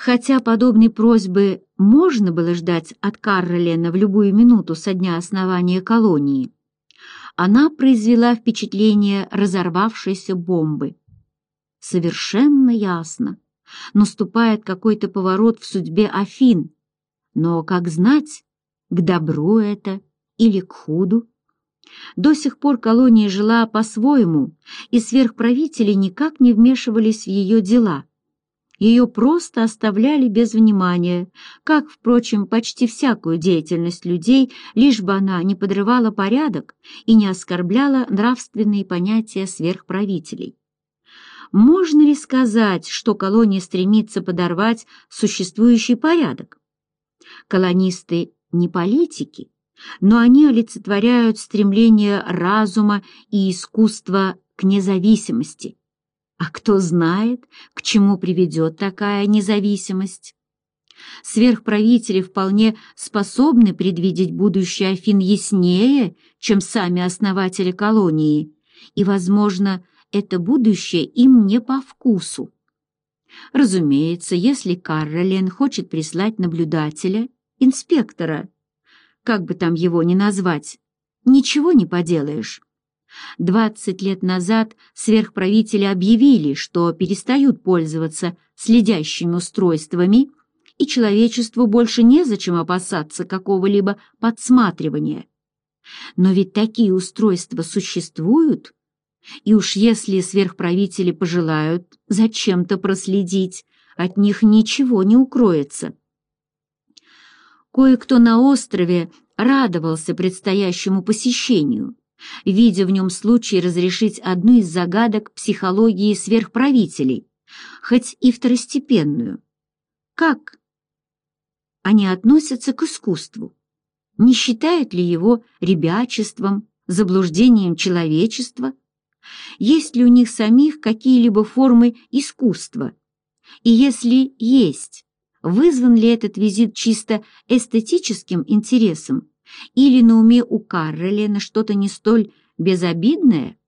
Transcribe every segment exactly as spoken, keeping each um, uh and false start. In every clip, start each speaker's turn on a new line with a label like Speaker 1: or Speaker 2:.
Speaker 1: Хотя подобной просьбы можно было ждать от Карролена в любую минуту со дня основания колонии, она произвела впечатление разорвавшейся бомбы. Совершенно ясно, наступает какой-то поворот в судьбе Афин, но, как знать, к добру это или к худу. До сих пор колония жила по-своему, и сверхправители никак не вмешивались в ее дела. Ее просто оставляли без внимания, как, впрочем, почти всякую деятельность людей, лишь бы она не подрывала порядок и не оскорбляла нравственные понятия сверхправителей. Можно ли сказать, что колония стремится подорвать существующий порядок? Колонисты не политики, но они олицетворяют стремление разума и искусства к независимости. А кто знает, к чему приведет такая независимость? Сверхправители вполне способны предвидеть будущее Афин яснее, чем сами основатели колонии, и, возможно, это будущее им не по вкусу. Разумеется, если Карролен хочет прислать наблюдателя, инспектора, как бы там его ни назвать, ничего не поделаешь. Двадцать лет назад сверхправители объявили, что перестают пользоваться следящими устройствами, и человечеству больше незачем опасаться какого-либо подсматривания. Но ведь такие устройства существуют, и уж если сверхправители пожелают зачем-то проследить, от них ничего не укроется. Кое-кто на острове радовался предстоящему посещению, видя в нем случай разрешить одну из загадок психологии сверхправителей, хоть и второстепенную. Как они относятся к искусству? Не считают ли его ребячеством, заблуждением человечества? Есть ли у них самих какие-либо формы искусства? И если есть, вызван ли этот визит чисто эстетическим интересом, или на уме у Карролена что-то не столь безобидное?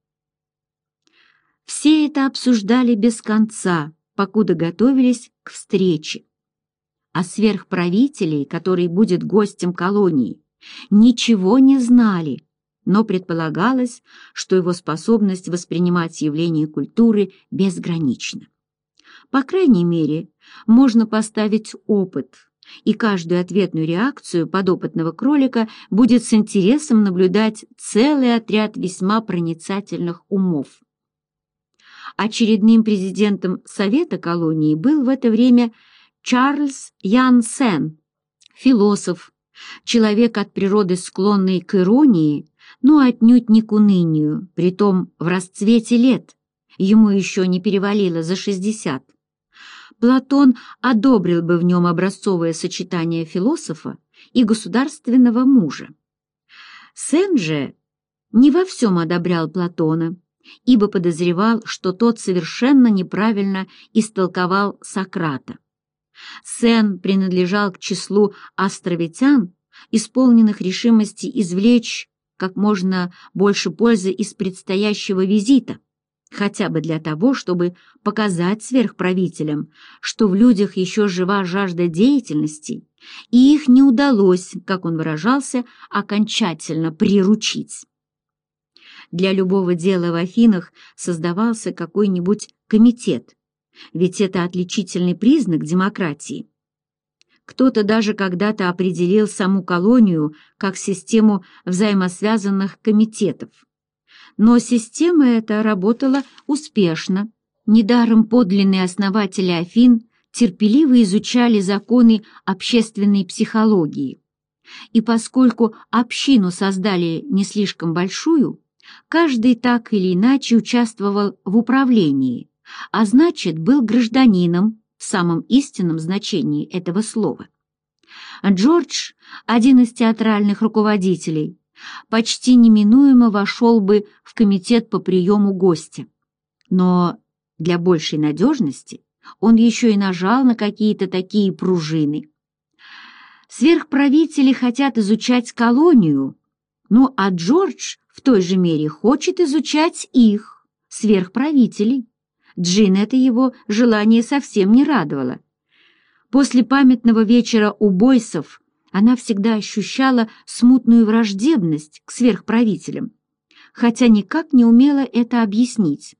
Speaker 1: Все это обсуждали без конца, покуда готовились к встрече. А сверхправителей, который будет гостем колонии, ничего не знали, но предполагалось, что его способность воспринимать явления культуры безгранична. По крайней мере, можно поставить опыт, и каждую ответную реакцию подопытного кролика будет с интересом наблюдать целый отряд весьма проницательных умов. Очередным президентом Совета колонии был в это время Чарльз Янсен, философ, человек от природы склонный к иронии, но отнюдь не к унынию, притом в расцвете лет, ему еще не перевалило за шестьдесят. Платон одобрил бы в нем образцовое сочетание философа и государственного мужа. Сен же не во всем одобрял Платона, ибо подозревал, что тот совершенно неправильно истолковал Сократа. Сен принадлежал к числу островитян, исполненных решимости извлечь как можно больше пользы из предстоящего визита, хотя бы для того, чтобы показать сверхправителям, что в людях еще жива жажда деятельности, и их не удалось, как он выражался, окончательно приручить. Для любого дела в Афинах создавался какой-нибудь комитет, ведь это отличительный признак демократии. Кто-то даже когда-то определил саму колонию как систему взаимосвязанных комитетов. Но система эта работала успешно. Недаром подлинные основатели Афин терпеливо изучали законы общественной психологии. И поскольку общину создали не слишком большую, каждый так или иначе участвовал в управлении, а значит, был гражданином в самом истинном значении этого слова. Джордж, один из театральных руководителей, почти неминуемо вошел бы в комитет по приему гостя. Но для большей надежности он еще и нажал на какие-то такие пружины. Сверхправители хотят изучать колонию, ну а Джордж в той же мере хочет изучать их, сверхправителей. Джин это его желание совсем не радовало. После памятного вечера у Бойсов она всегда ощущала смутную враждебность к сверхправителям, хотя никак не умела это объяснить.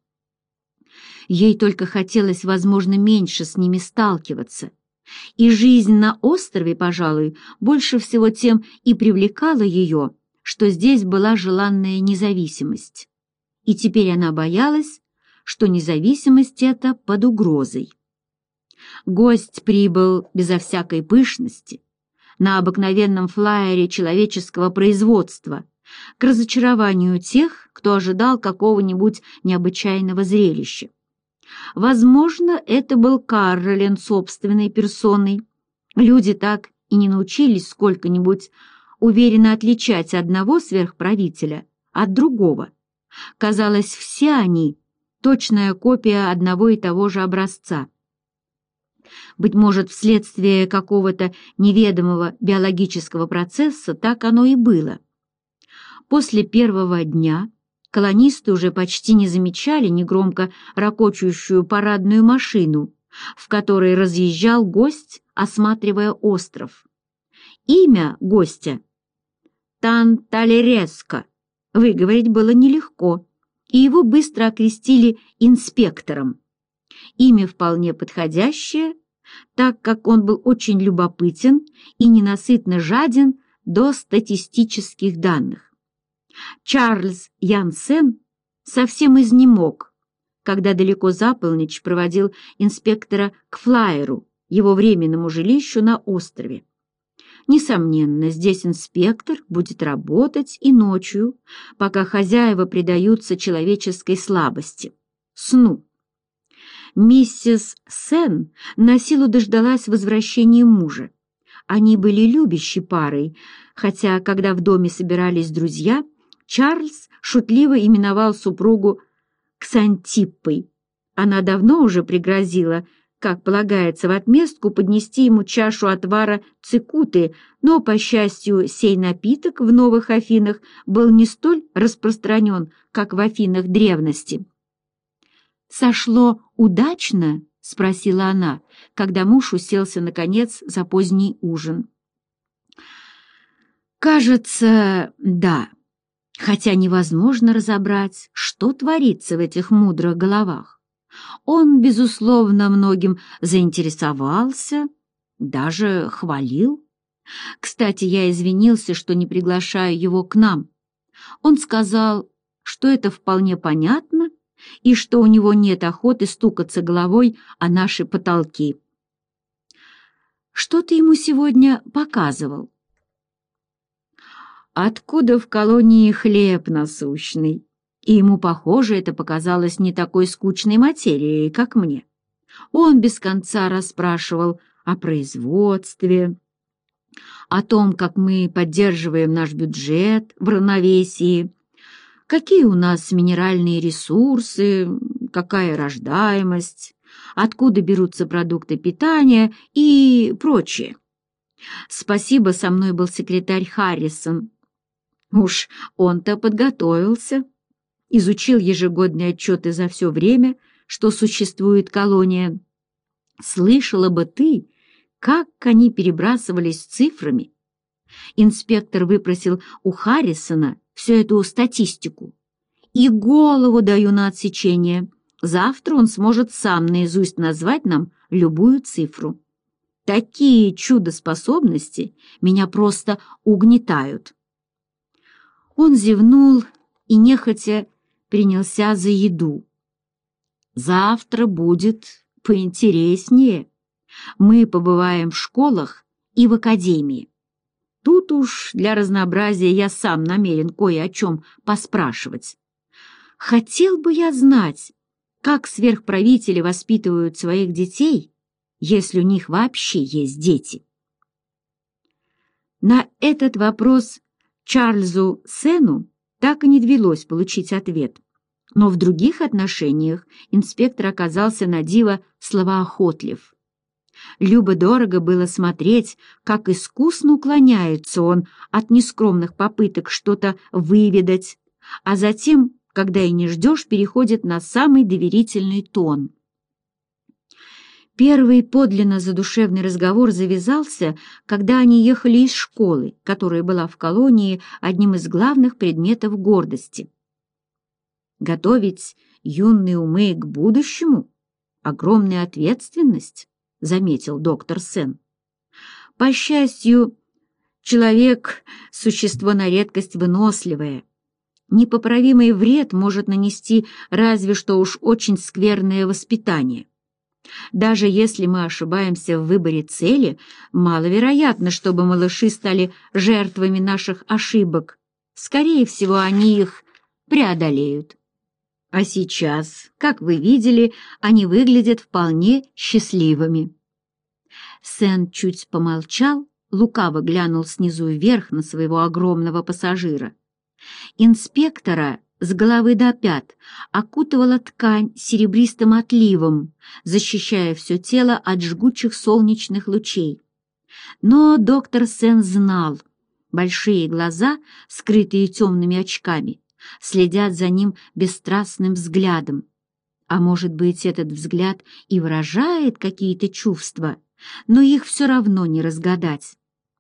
Speaker 1: Ей только хотелось, возможно, меньше с ними сталкиваться, и жизнь на острове, пожалуй, больше всего тем и привлекала ее, что здесь была желанная независимость. И теперь она боялась, что независимость эта под угрозой. Гость прибыл безо всякой пышности, на обыкновенном флайере человеческого производства, к разочарованию тех, кто ожидал какого-нибудь необычайного зрелища. Возможно, это был Каролин собственной персоной. Люди так и не научились сколько-нибудь уверенно отличать одного сверхправителя от другого. Казалось, все они — точная копия одного и того же образца. Быть может, вследствие какого-то неведомого биологического процесса так оно и было. После первого дня колонисты уже почти не замечали негромко ракочущую парадную машину, в которой разъезжал гость, осматривая остров. Имя гостя — Танталереско — выговорить было нелегко, и его быстро окрестили инспектором. Имя вполне подходящее, так как он был очень любопытен и ненасытно жаден до статистических данных. Чарльз Янсен совсем изнемог, когда далеко за полночь проводил инспектора к флайеру, его временному жилищу на острове. Несомненно, здесь инспектор будет работать и ночью, пока хозяева предаются человеческой слабости — сну. Миссис Сен насилу дождалась возвращения мужа. Они были любящей парой, хотя, когда в доме собирались друзья, Чарльз шутливо именовал супругу Ксантиппой. Она давно уже пригрозила, как полагается, в отместку поднести ему чашу отвара цикуты, но, по счастью, сей напиток в Новых Афинах был не столь распространен, как в Афинах древности. «Сошло удачно?» — спросила она, когда муж уселся, наконец, за поздний ужин. «Кажется, да, хотя невозможно разобрать, что творится в этих мудрых головах. Он, безусловно, многим заинтересовался, даже хвалил. Кстати, я извинился, что не приглашаю его к нам. Он сказал, что это вполне понятно, и что у него нет охоты стукаться головой о наши потолки. Что ты ему сегодня показывал?» «Откуда в колонии хлеб насущный?» И ему, похоже, это показалось не такой скучной материей, как мне. Он без конца расспрашивал о производстве, о том, как мы поддерживаем наш бюджет в равновесии, какие у нас минеральные ресурсы, какая рождаемость, откуда берутся продукты питания и прочее. Спасибо, со мной был секретарь Харрисон. Уж он-то подготовился, изучил ежегодные отчеты за все время, что существует колония. Слышала бы ты, как они перебрасывались цифрами. Инспектор выпросил у Харрисона всю эту статистику. И голову даю на отсечение. Завтра он сможет сам наизусть назвать нам любую цифру. Такие чудо-способности меня просто угнетают. Он зевнул и нехотя принялся за еду. Завтра будет поинтереснее. Мы побываем в школах и в академии. Тут уж для разнообразия я сам намерен кое о чем поспрашивать. Хотел бы я знать, как сверхправители воспитывают своих детей, если у них вообще есть дети. На этот вопрос Чарльзу Сену так и не довелось получить ответ, но в других отношениях инспектор оказался на диво словоохотлив. Любо-дорого было смотреть, как искусно уклоняется он от нескромных попыток что-то выведать, а затем, когда и не ждешь, переходит на самый доверительный тон. Первый подлинно задушевный разговор завязался, когда они ехали из школы, которая была в колонии одним из главных предметов гордости. Готовить юные умы к будущему — огромная ответственность, заметил доктор Сен. По счастью, человек — существо на редкость выносливое. Непоправимый вред может нанести разве что уж очень скверное воспитание. Даже если мы ошибаемся в выборе цели, маловероятно, чтобы малыши стали жертвами наших ошибок. Скорее всего, они их преодолеют. А сейчас, как вы видели, они выглядят вполне счастливыми. Сен чуть помолчал, лукаво глянул снизу вверх на своего огромного пассажира. Инспектора с головы до пят окутывала ткань серебристым отливом, защищая все тело от жгучих солнечных лучей. Но доктор Сен знал, большие глаза, скрытые темными очками, следят за ним бесстрастным взглядом. А может быть, этот взгляд и выражает какие-то чувства, но их все равно не разгадать.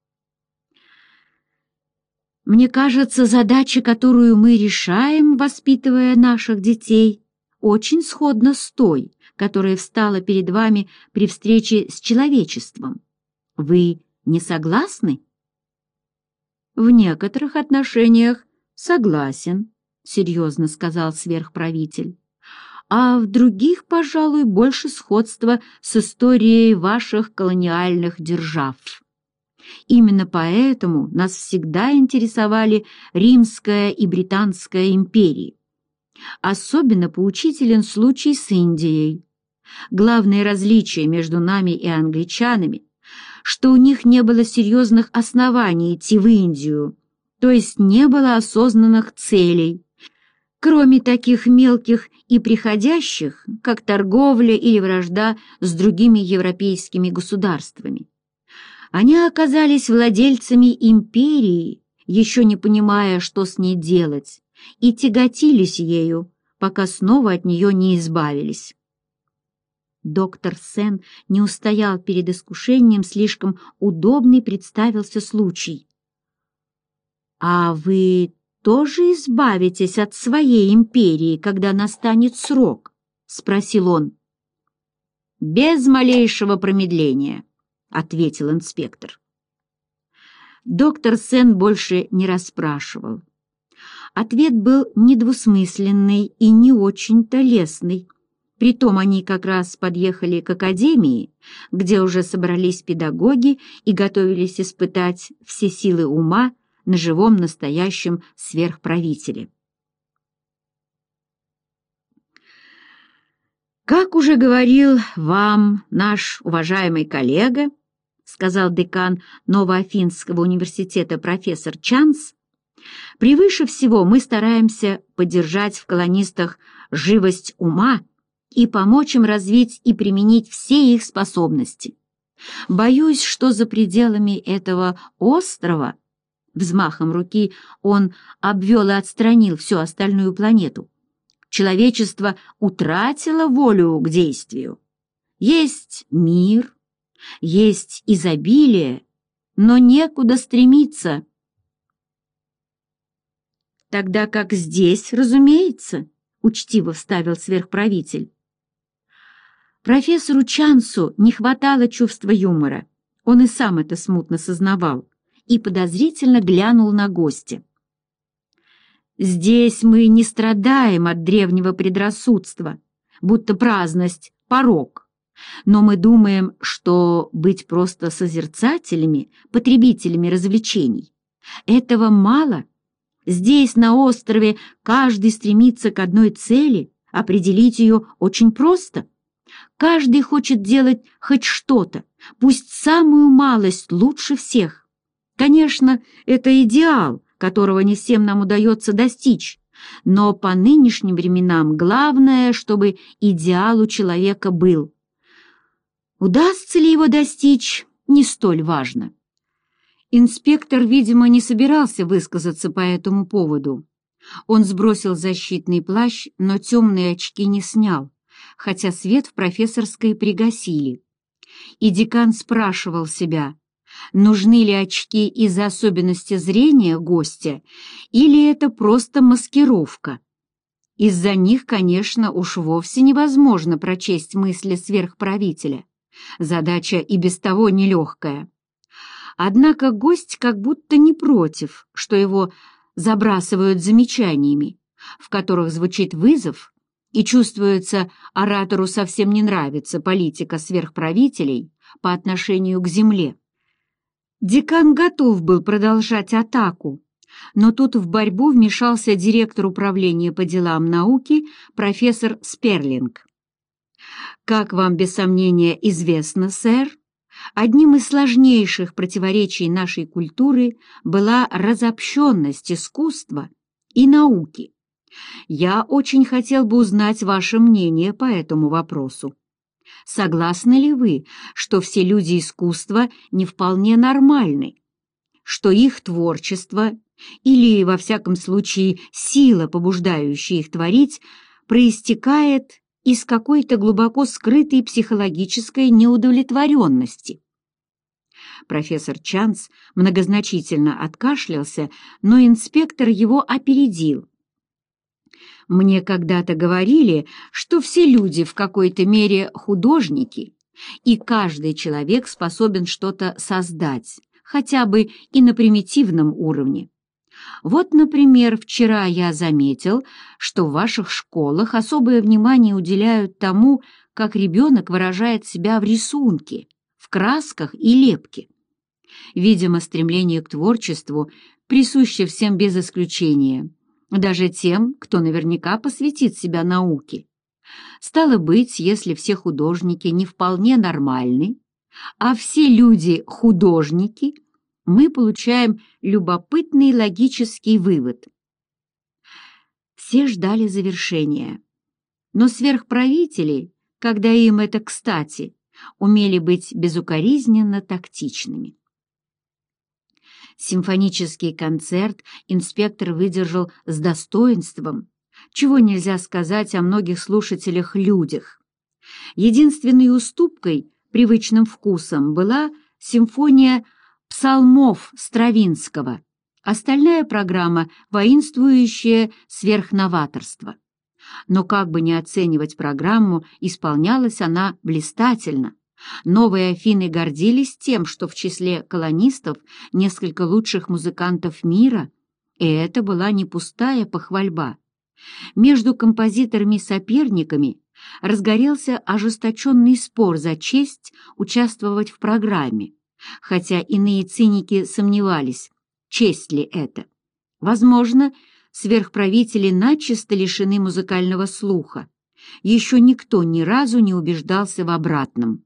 Speaker 1: Мне кажется, задача, которую мы решаем, воспитывая наших детей, очень сходна с той, которая встала перед вами при встрече с человечеством. Вы не согласны? В некоторых отношениях согласен, серьезно сказал сверхправитель. А в других, пожалуй, больше сходства с историей ваших колониальных держав. Именно поэтому нас всегда интересовали Римская и Британская империи. Особенно поучителен случай с Индией. Главное различие между нами и англичанами, что у них не было серьезных оснований идти в Индию, то есть не было осознанных целей, кроме таких мелких и приходящих, как торговля или вражда с другими европейскими государствами. Они оказались владельцами империи, еще не понимая, что с ней делать, и тяготились ею, пока снова от нее не избавились. Доктор Сен не устоял перед искушением, слишком удобный представился случай. «А вы тоже избавитесь от своей империи, когда настанет срок?» — спросил он. «Без малейшего промедления», — ответил инспектор. Доктор Сен больше не расспрашивал. Ответ был недвусмысленный и не очень-то лестный. Притом они как раз подъехали к академии, где уже собрались педагоги и готовились испытать все силы ума на живом настоящем сверхправителе. «Как уже говорил вам наш уважаемый коллега, — сказал декан Новоафинского университета профессор Чанс, — превыше всего мы стараемся поддержать в колонистах живость ума и помочь им развить и применить все их способности. Боюсь, что за пределами этого острова, взмахом руки он обвел и отстранил всю остальную планету, человечество утратило волю к действию. Есть мир, есть изобилие, но некуда стремиться. Тогда как здесь, разумеется, учтиво вставил сверхправитель. Профессору Чансу не хватало чувства юмора, он и сам это смутно сознавал, и подозрительно глянул на гостя. Здесь мы не страдаем от древнего предрассудства, будто праздность — порок, но мы думаем, что быть просто созерцателями, потребителями развлечений — этого мало. Здесь, на острове, каждый стремится к одной цели, определить ее очень просто. Каждый хочет делать хоть что-то, пусть самую малость лучше всех. Конечно, это идеал, которого не всем нам удается достичь, но по нынешним временам главное, чтобы идеал у человека был. Удастся ли его достичь, не столь важно. Инспектор, видимо, не собирался высказаться по этому поводу. Он сбросил защитный плащ, но темные очки не снял, хотя свет в профессорской пригасили. и декан спрашивал себя, нужны ли очки из-за особенности зрения гостя, или это просто маскировка. Из-за них, конечно, уж вовсе невозможно прочесть мысли сверхправителя. Задача и без того нелегкая. Однако гость как будто не против, что его забрасывают замечаниями, в которых звучит вызов, и чувствуется, оратору совсем не нравится политика сверхправителей по отношению к земле. Декан готов был продолжать атаку, но тут в борьбу вмешался директор управления по делам науки профессор Сперлинг. Как вам без сомнения известно, сэр, одним из сложнейших противоречий нашей культуры была разобщенность искусства и науки. Я очень хотел бы узнать ваше мнение по этому вопросу. Согласны ли вы, что все люди искусства не вполне нормальны, что их творчество, или, во всяком случае, сила, побуждающая их творить, проистекает из какой-то глубоко скрытой психологической неудовлетворенности? Профессор Чанс многозначительно откашлялся, но инспектор его опередил. Мне когда-то говорили, что все люди в какой-то мере художники, и каждый человек способен что-то создать, хотя бы и на примитивном уровне. Вот, например, вчера я заметил, что в ваших школах особое внимание уделяют тому, как ребенок выражает себя в рисунке, в красках и лепке. Видимо, стремление к творчеству присуще всем без исключения, даже тем, кто наверняка посвятит себя науке. Стало быть, если все художники не вполне нормальны, а все люди художники, мы получаем любопытный логический вывод. Все ждали завершения, но сверхправители, когда им это кстати, умели быть безукоризненно тактичными. Симфонический концерт инспектор выдержал с достоинством, чего нельзя сказать о многих слушателях-людях. Единственной уступкой привычным вкусом была симфония псалмов Стравинского, остальная программа — воинствующее сверхноваторство. Но как бы ни оценивать программу, исполнялась она блистательно. Новые Афины гордились тем, что в числе колонистов несколько лучших музыкантов мира, и это была не пустая похвальба. Между композиторами-соперниками разгорелся ожесточенный спор за честь участвовать в программе, хотя иные циники сомневались, честь ли это. Возможно, сверхправители начисто лишены музыкального слуха. Еще никто ни разу не убеждался в обратном.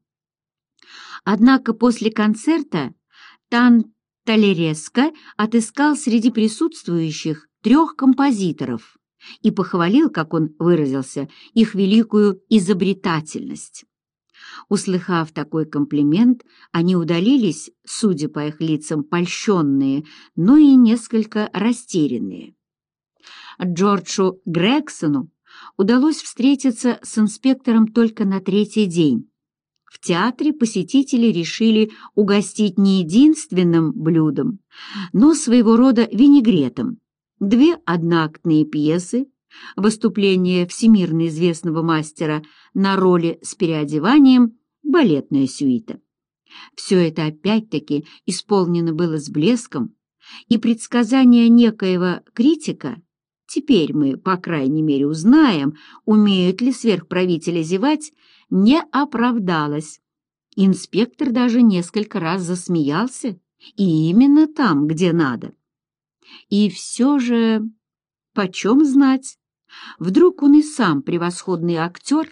Speaker 1: Однако после концерта Танталереско отыскал среди присутствующих трех композиторов и похвалил, как он выразился, их великую изобретательность. Услыхав такой комплимент, они удалились, судя по их лицам, польщенные, но и несколько растерянные. Джорджу Грегсону удалось встретиться с инспектором только на третий день. В театре посетители решили угостить не единственным блюдом, но своего рода винегретом. Две одноактные пьесы, выступление всемирно известного мастера на роли с переодеванием, балетная сюита. Все это опять-таки исполнено было с блеском, и предсказание некоего критика, теперь мы, по крайней мере, узнаем, умеют ли сверхправители зевать, не оправдалось. Инспектор даже несколько раз засмеялся, и именно там, где надо. И все же, почем знать, вдруг он и сам превосходный актер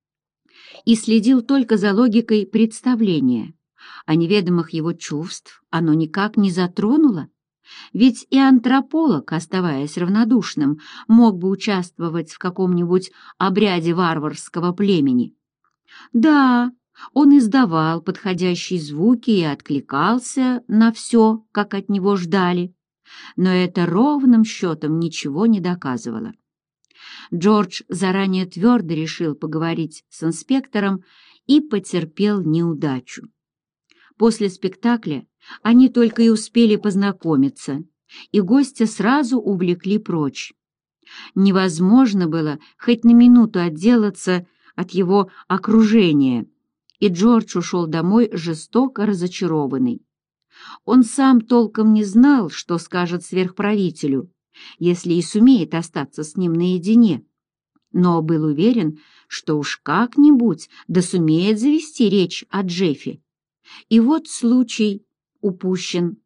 Speaker 1: и следил только за логикой представления, а неведомых его чувств оно никак не затронуло. Ведь и антрополог, оставаясь равнодушным, мог бы участвовать в каком-нибудь обряде варварского племени. Да, он издавал подходящие звуки и откликался на все, как от него ждали, но это ровным счетом ничего не доказывало. Джордж заранее твердо решил поговорить с инспектором и потерпел неудачу. После спектакля они только и успели познакомиться, и гостя сразу увлекли прочь. Невозможно было хоть на минуту отделаться от его окружения, и Джордж ушел домой жестоко разочарованный. Он сам толком не знал, что скажет сверхправителю, если и сумеет остаться с ним наедине, но был уверен, что уж как-нибудь да сумеет завести речь о Джеффе. И вот случай упущен.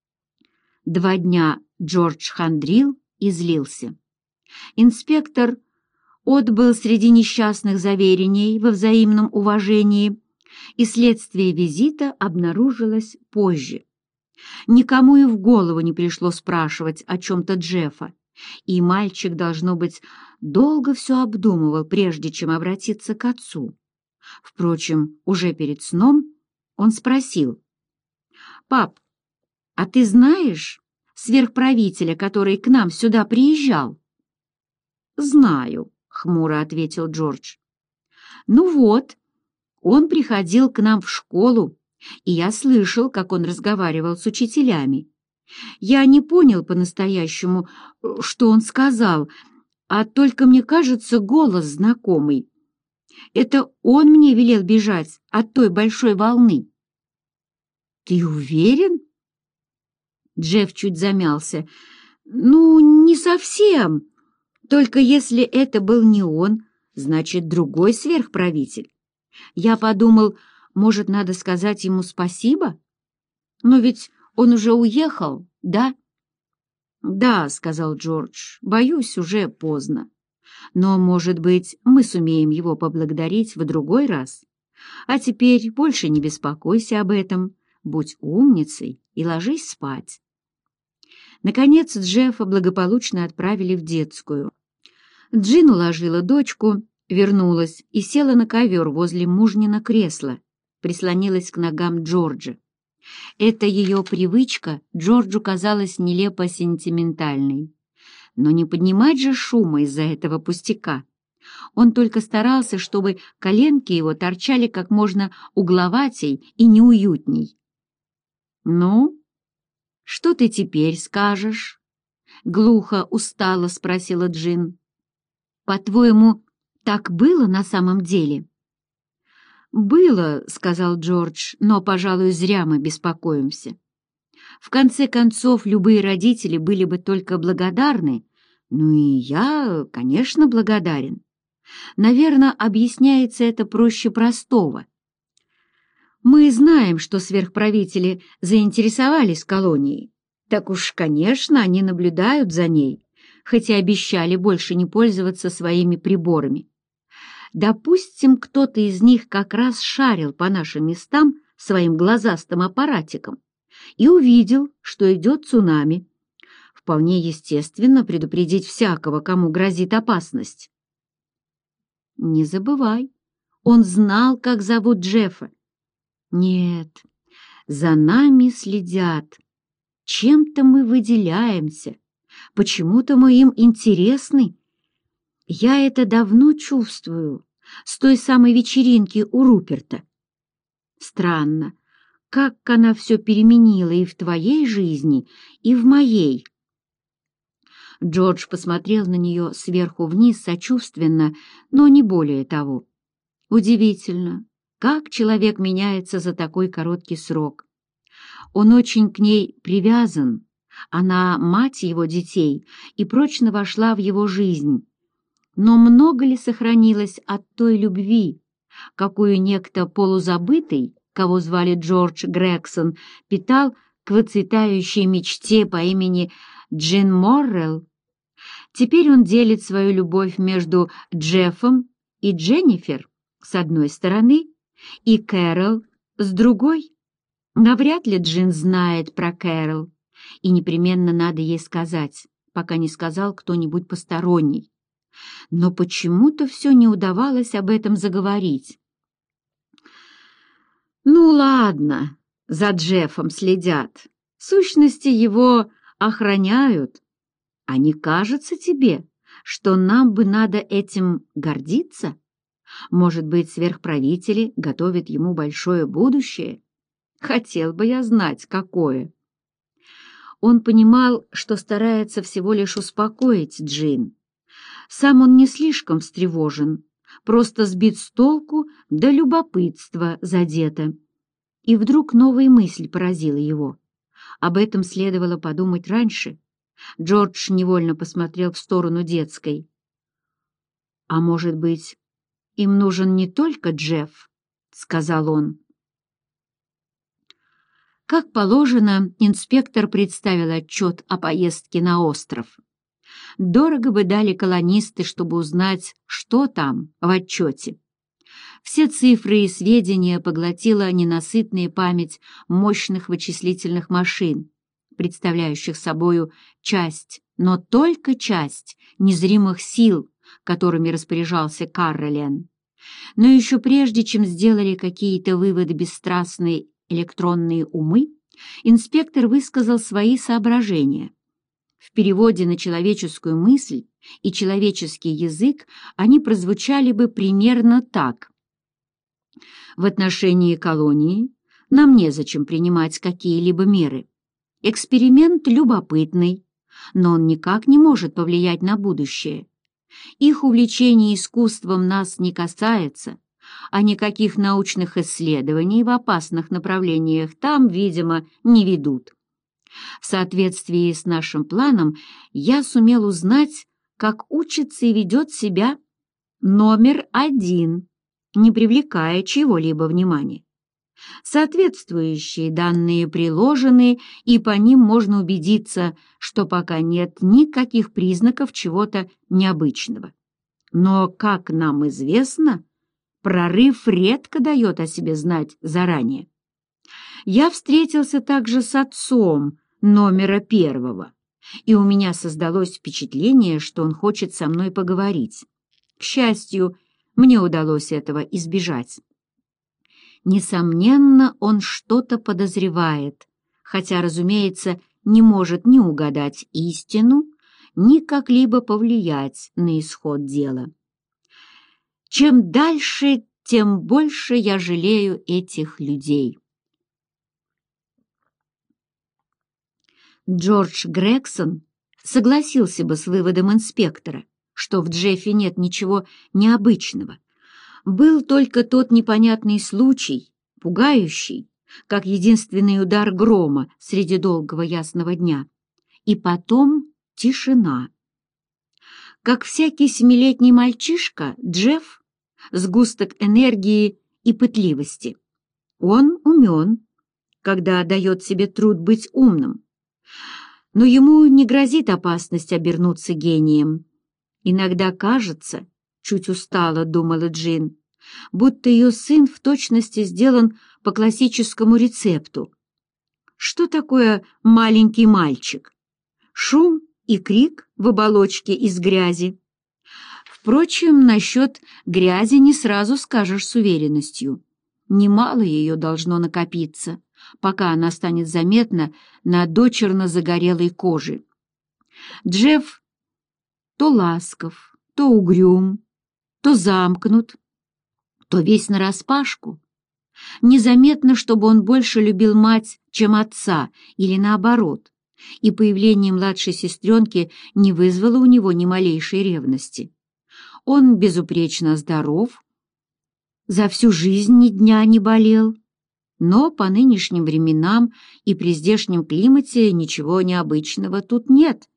Speaker 1: Два дня Джордж хандрил и злился. Инспектор отбыл среди несчастных заверений во взаимном уважении, и следствие визита обнаружилось позже. Никому и в голову не пришло спрашивать о чем-то Джеффа, и мальчик, должно быть, долго все обдумывал, прежде чем обратиться к отцу. Впрочем, уже перед сном он спросил: «Пап, а ты знаешь сверхправителя, который к нам сюда приезжал?» «Знаю», — хмуро ответил Джордж. «Ну вот, он приходил к нам в школу, и я слышал, как он разговаривал с учителями. Я не понял по-настоящему, что он сказал, а только мне кажется, голос знакомый. Это он мне велел бежать от той большой волны». «Ты уверен?» Джефф чуть замялся. «Ну, не совсем. Только если это был не он, значит, другой сверхправитель. Я подумал, может, надо сказать ему спасибо? Но ведь он уже уехал, да?» «Да», — сказал Джордж, — «боюсь, уже поздно. Но, может быть, мы сумеем его поблагодарить в другой раз. А теперь больше не беспокойся об этом, будь умницей и ложись спать». Наконец Джеффа благополучно отправили в детскую. Джин уложила дочку, вернулась и села на ковер возле мужнина кресла, прислонилась к ногам Джорджа. Эта ее привычка Джорджу казалась нелепо сентиментальной. Но не поднимать же шума из-за этого пустяка. Он только старался, чтобы коленки его торчали как можно угловатей и неуютней. «Ну, что ты теперь скажешь?» — глухо, устало спросила Джин. «По-твоему, так было на самом деле?» «Было», — сказал Джордж, — «но, пожалуй, зря мы беспокоимся. В конце концов, любые родители были бы только благодарны, ну и я, конечно, благодарен. Наверное, объясняется это проще простого. Мы знаем, что сверхправители заинтересовались колонией. Так уж, конечно, они наблюдают за ней, хотя обещали больше не пользоваться своими приборами. Допустим, кто-то из них как раз шарил по нашим местам своим глазастым аппаратиком и увидел, что идет цунами. Вполне естественно предупредить всякого, кому грозит опасность. Не забывай, он знал, как зовут Джеффа. Нет, за нами следят. Чем-то мы выделяемся, почему-то мы им интересны. Я это давно чувствую, с той самой вечеринки у Руперта. Странно, как она все переменила и в твоей жизни, и в моей. Джордж посмотрел на нее сверху вниз сочувственно, но не более того. Удивительно, как человек меняется за такой короткий срок. Он очень к ней привязан, она мать его детей и прочно вошла в его жизнь. Но много ли сохранилось от той любви, какую некто полузабытый, кого звали Джордж Грегсон, питал к выцветающей мечте по имени Джин Моррелл? Теперь он делит свою любовь между Джеффом и Дженнифер с одной стороны и Кэрол с другой. Навряд ли Джин знает про Кэрол, и непременно надо ей сказать, пока не сказал кто-нибудь посторонний. Но почему-то все не удавалось об этом заговорить. «Ну ладно, за Джеффом следят, в сущности его охраняют. А не кажется тебе, что нам бы надо этим гордиться? Может быть, сверхправители готовят ему большое будущее? Хотел бы я знать, какое. Он понимал, что старается всего лишь успокоить Джин. Сам он не слишком встревожен, просто сбит с толку, да любопытство задето. И вдруг новая мысль поразила его. Об этом следовало подумать раньше. Джордж невольно посмотрел в сторону детской. «А может быть, им нужен не только Джефф?» — сказал он. Как положено, инспектор представил отчет о поездке на остров. Дорого бы дали колонисты, чтобы узнать, что там в отчете. Все цифры и сведения поглотила ненасытная память мощных вычислительных машин, представляющих собою часть, но только часть незримых сил, которыми распоряжался Карролен. Но еще прежде, чем сделали какие-то выводы бесстрастные электронные умы, инспектор высказал свои соображения. В переводе на человеческую мысль и человеческий язык они прозвучали бы примерно так. В отношении колонии нам незачем принимать какие-либо меры. Эксперимент любопытный, но он никак не может повлиять на будущее. Их увлечение искусством нас не касается, а никаких научных исследований в опасных направлениях там, видимо, не ведут. В соответствии с нашим планом я сумел узнать, как учится и ведет себя номер один, не привлекая чего-либо внимания. Соответствующие данные приложены, и по ним можно убедиться, что пока нет никаких признаков чего-то необычного. Но, как нам известно, прорыв редко дает о себе знать заранее. Я встретился также с отцом номера первого, и у меня создалось впечатление, что он хочет со мной поговорить. К счастью, мне удалось этого избежать. Несомненно, он что-то подозревает, хотя, разумеется, не может ни угадать истину, ни как-либо повлиять на исход дела. Чем дальше, тем больше я жалею этих людей. Джордж Грегсон согласился бы с выводом инспектора, что в Джеффе нет ничего необычного. Был только тот непонятный случай, пугающий, как единственный удар грома среди долгого ясного дня. И потом тишина. Как всякий семилетний мальчишка, Джефф — сгусток энергии и пытливости. Он умен, когда дает себе труд быть умным. Но ему не грозит опасность обернуться гением. Иногда кажется, чуть устало думала Джин, будто ее сын в точности сделан по классическому рецепту. Что такое маленький мальчик? Шум и крик в оболочке из грязи. Впрочем, насчет грязи не сразу скажешь с уверенностью. Немало ее должно накопиться, пока она станет заметна на дочерно загорелой коже. Джефф то ласков, то угрюм, то замкнут, то весь нараспашку. Незаметно, чтобы он больше любил мать, чем отца, или наоборот, и появление младшей сестренки не вызвало у него ни малейшей ревности. Он безупречно здоров, за всю жизнь ни дня не болел, но по нынешним временам и при здешнем климате ничего необычного тут нет.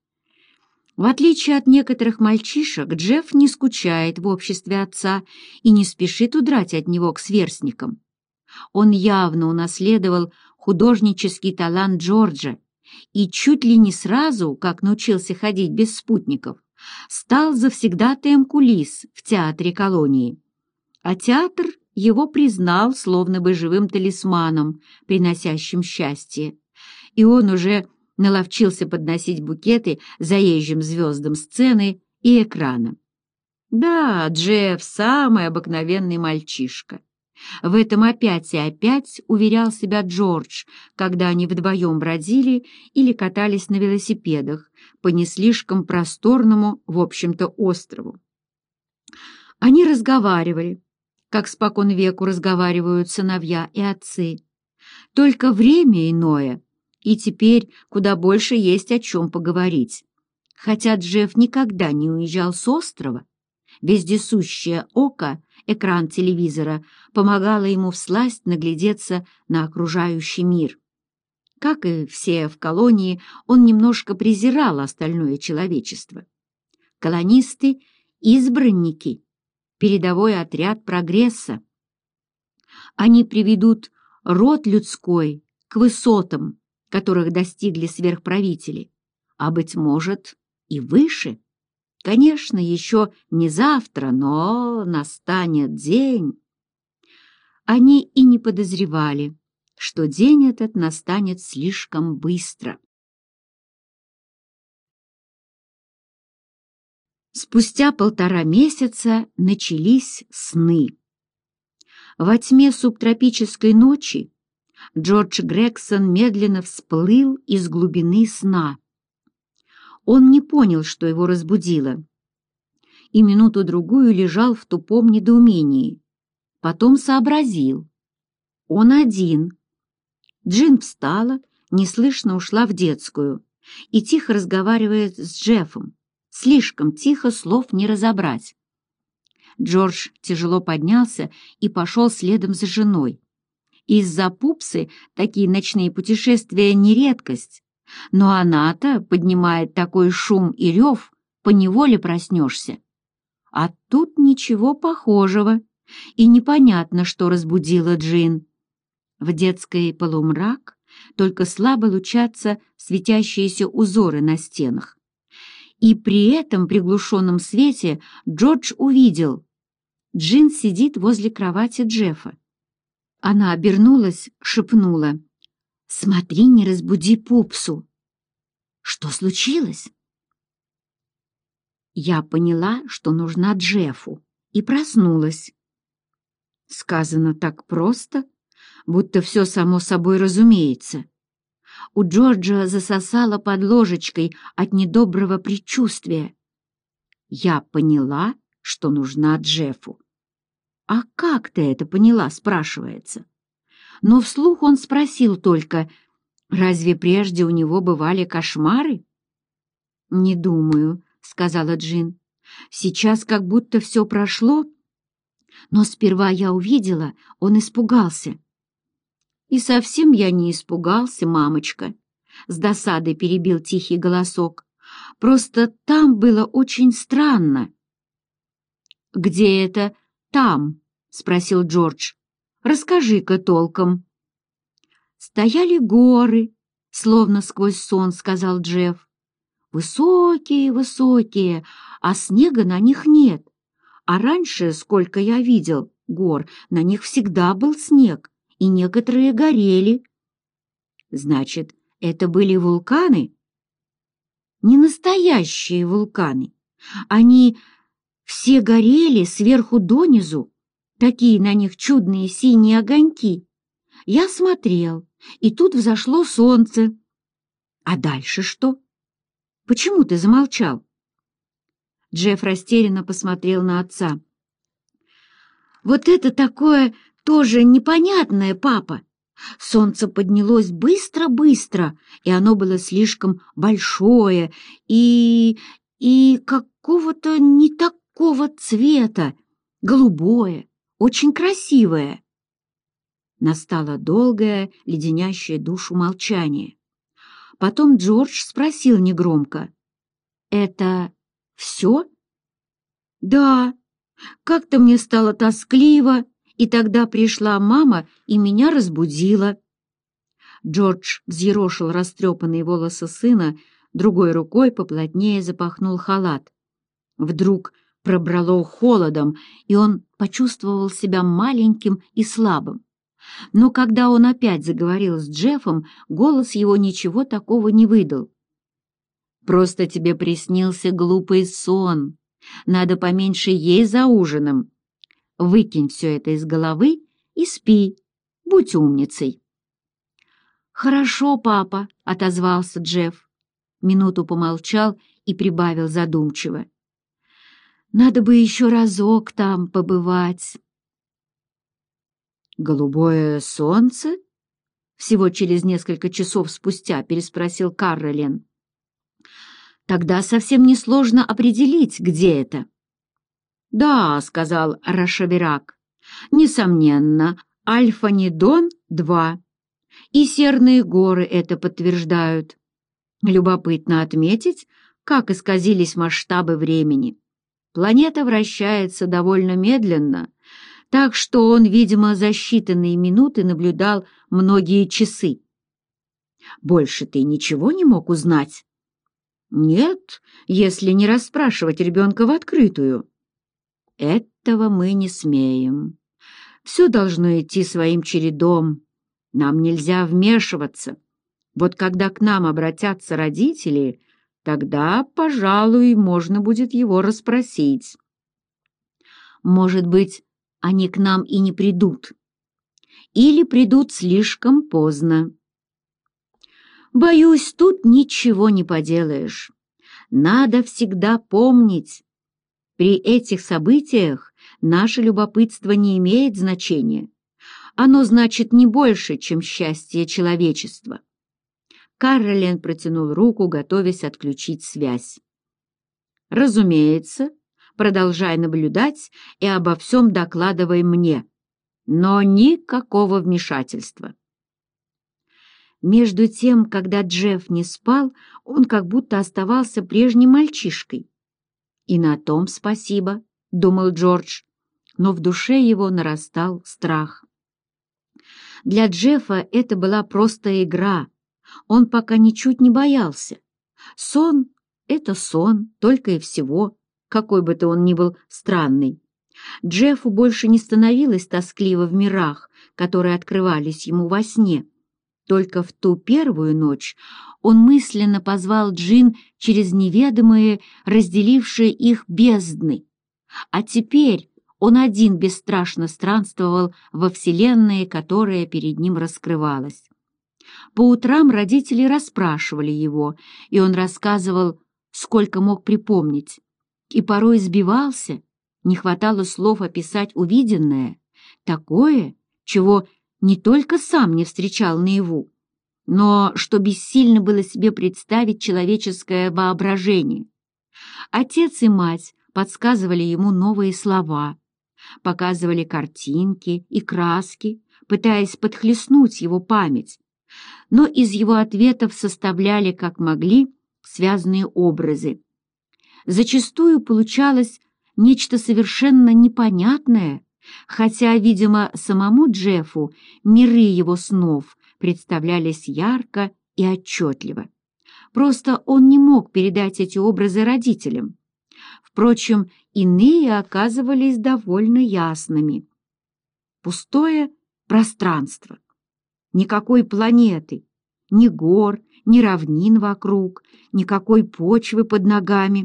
Speaker 1: В отличие от некоторых мальчишек, Джефф не скучает в обществе отца и не спешит удрать от него к сверстникам. Он явно унаследовал художнический талант Джорджа и чуть ли не сразу, как научился ходить без спутников, стал завсегдатаем кулис в театре колонии. А театр его признал словно бы живым талисманом, приносящим счастье, и он уже наловчился подносить букеты заезжим звездам сцены и экрана. Да, Джефф — самый обыкновенный мальчишка. В этом опять и опять уверял себя Джордж, когда они вдвоем бродили или катались на велосипедах по не слишком просторному, в общем-то, острову. Они разговаривали, как спокон веку разговаривают сыновья и отцы. Только время иное, и теперь куда больше есть о чем поговорить. Хотя Джефф никогда не уезжал с острова, вездесущее око, экран телевизора, помогало ему всласть наглядеться на окружающий мир. Как и все в колонии, он немножко презирал остальное человечество. Колонисты — избранники, передовой отряд прогресса. Они приведут род людской к высотам, которых достигли сверхправители, а, быть может, и выше. Конечно, еще не завтра, но настанет день. Они и не подозревали, что день этот настанет слишком быстро. Спустя полтора месяца начались сны. Во тьме субтропической ночи Джордж Грегсон медленно всплыл из глубины сна. Он не понял, что его разбудило, и минуту-другую лежал в тупом недоумении. Потом сообразил. Он один. Джин встала, неслышно ушла в детскую и тихо разговаривает с Джеффом. Слишком тихо, слов не разобрать. Джордж тяжело поднялся и пошел следом за женой. Из-за пупсы такие ночные путешествия не редкость, но она-то поднимает такой шум и рев, поневоле проснешься. А тут ничего похожего, и непонятно, что разбудило Джин. В детской полумрак, только слабо лучатся светящиеся узоры на стенах. И при этом приглушенном свете Джордж увидел. Джин сидит возле кровати Джеффа. Она обернулась, шепнула: «Смотри, не разбуди пупсу». «Что случилось?» Я поняла, что нужна Джеффу, и проснулась. Сказано так просто, будто все само собой разумеется. У Джорджа засосало под ложечкой от недоброго предчувствия. Я поняла, что нужна Джеффу. «А как ты это поняла?» — спрашивается. Но вслух он спросил только: «Разве прежде у него бывали кошмары?» «Не думаю», — сказала Джин. «Сейчас как будто все прошло, но сперва я увидела, он испугался». «И совсем я не испугался, мамочка», — с досадой перебил тихий голосок. «Просто там было очень странно». «Где это там?» — спросил Джордж. «Расскажи-ка толком». «Стояли горы, словно сквозь сон», — сказал Джефф. «Высокие, высокие, а снега на них нет. А раньше, сколько я видел гор, на них всегда был снег, и некоторые горели». «Значит, это были вулканы?» «Не настоящие вулканы. Они все горели сверху донизу, такие на них чудные синие огоньки. Я смотрел, и тут взошло солнце. А дальше что? Почему ты замолчал?» Джефф растерянно посмотрел на отца. «Вот это такое тоже непонятное, папа. Солнце поднялось быстро-быстро, и оно было слишком большое и... и какого-то не такого цвета, голубое, очень красивое». Настало долгое, леденящее душу молчание. Потом Джордж спросил негромко: «Это все?» «Да, как-то мне стало тоскливо, и тогда пришла мама и меня разбудила». Джордж взъерошил растрепанные волосы сына, другой рукой поплотнее запахнул халат. Вдруг пробрало холодом, и он почувствовал себя маленьким и слабым. Но когда он опять заговорил с Джеффом, голос его ничего такого не выдал. «Просто тебе приснился глупый сон. Надо поменьше есть за ужином. Выкинь все это из головы и спи. Будь умницей». «Хорошо, папа», — отозвался Джефф. Минуту помолчал и прибавил задумчиво: Надо бы еще разок там побывать. «Голубое солнце?» — всего через несколько часов спустя переспросил Карролин. «Тогда совсем несложно определить, где это». «Да», — сказал Рашаверак, — «несомненно, Альфанидон-два, и Серные горы это подтверждают. Любопытно отметить, как исказились масштабы времени. Планета вращается довольно медленно, так что он, видимо, за считанные минуты наблюдал многие часы. Больше ты ничего не мог узнать? Нет, если не расспрашивать ребенка в открытую. Этого мы не смеем. Все должно идти своим чередом. Нам нельзя вмешиваться. Вот когда к нам обратятся родители, тогда, пожалуй, можно будет его расспросить. Может быть, они к нам и не придут. Или придут слишком поздно. Боюсь, тут ничего не поделаешь. Надо всегда помнить, при этих событиях наше любопытство не имеет значения. Оно значит не больше, чем счастье человечества. Карролин протянул руку, готовясь отключить связь. «Разумеется, продолжай наблюдать и обо всем докладывай мне, но никакого вмешательства». Между тем, когда Джефф не спал, он как будто оставался прежним мальчишкой. «И на том спасибо», — думал Джордж, но в душе его нарастал страх. Для Джеффа это была просто игра, он пока ничуть не боялся. Сон — это сон, только и всего, какой бы то он ни был странный. Джеффу больше не становилось тоскливо в мирах, которые открывались ему во сне. Только в ту первую ночь он мысленно позвал Джин через неведомые, разделившие их бездны. А теперь он один бесстрашно странствовал во вселенной, которая перед ним раскрывалась. По утрам родители расспрашивали его, и он рассказывал, сколько мог припомнить. И порой сбивался, не хватало слов описать увиденное, такое, чего не только сам не встречал наяву, но что бессильно было себе представить человеческое воображение. Отец и мать подсказывали ему новые слова, показывали картинки и краски, пытаясь подхлестнуть его память, но из его ответов составляли, как могли, связанные образы. Зачастую получалось нечто совершенно непонятное, хотя, видимо, самому Джеффу миры его снов представлялись ярко и отчетливо. Просто он не мог передать эти образы родителям. Впрочем, иные оказывались довольно ясными. Пустое пространство. Никакой планеты, ни гор, ни равнин вокруг, никакой почвы под ногами.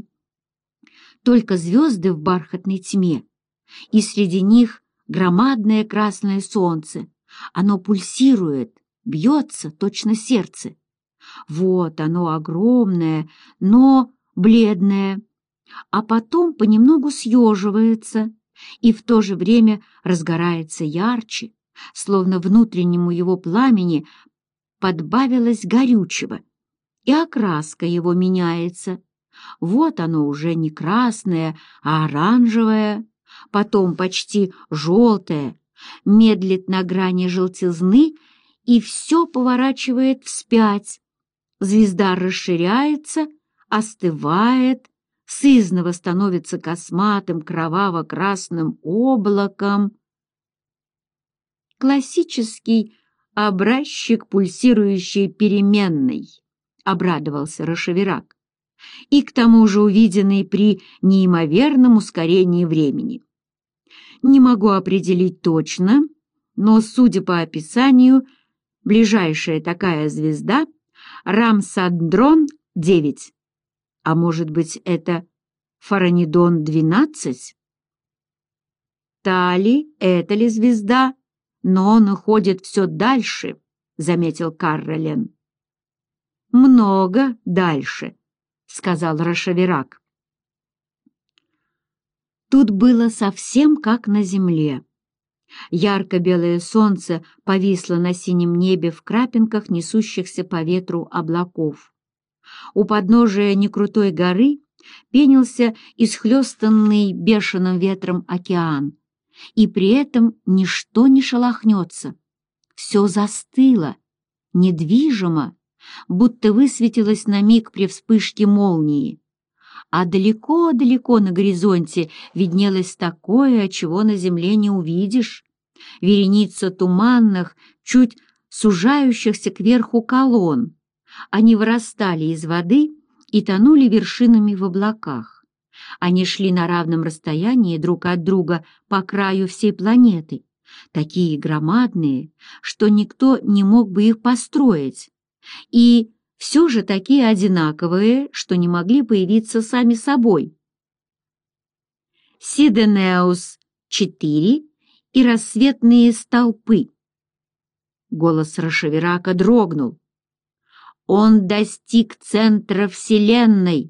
Speaker 1: Только звезды в бархатной тьме, и среди них громадное красное солнце. Оно пульсирует, бьется, точно сердце. Вот оно огромное, но бледное, а потом понемногу съеживается и в то же время разгорается ярче, словно внутреннему его пламени подбавилось горючего, и окраска его меняется. Вот оно уже не красное, а оранжевое, потом почти желтое, медлит на грани желтизны и все поворачивает вспять. Звезда расширяется, остывает, сызнова становится косматым кроваво-красным облаком. Классический образчик пульсирующей переменной, обрадовался Рашаверак, и к тому же увиденный при неимоверном ускорении времени. Не могу определить точно, но, судя по описанию, ближайшая такая звезда — Рамсандрон девять. А может быть, это Фаранидон двенадцать? Та ли, это ли звезда? Но он уходит все дальше, — заметил Карролин. Много дальше, — сказал Рашаверак. Тут было совсем как на земле. Ярко-белое солнце повисло на синем небе в крапинках несущихся по ветру облаков. У подножия некрутой горы пенился исхлёстанный бешеным ветром океан, и при этом ничто не шелохнется. Все застыло, недвижимо, будто высветилось на миг при вспышке молнии. А далеко-далеко на горизонте виднелось такое, чего на земле не увидишь. Вереница туманных, чуть сужающихся кверху колонн. Они вырастали из воды и тонули вершинами в облаках. Они шли на равном расстоянии друг от друга по краю всей планеты, такие громадные, что никто не мог бы их построить, и все же такие одинаковые, что не могли появиться сами собой. Сиденеус четыре и рассветные столпы. Голос Рашевирака дрогнул. Он достиг центра Вселенной.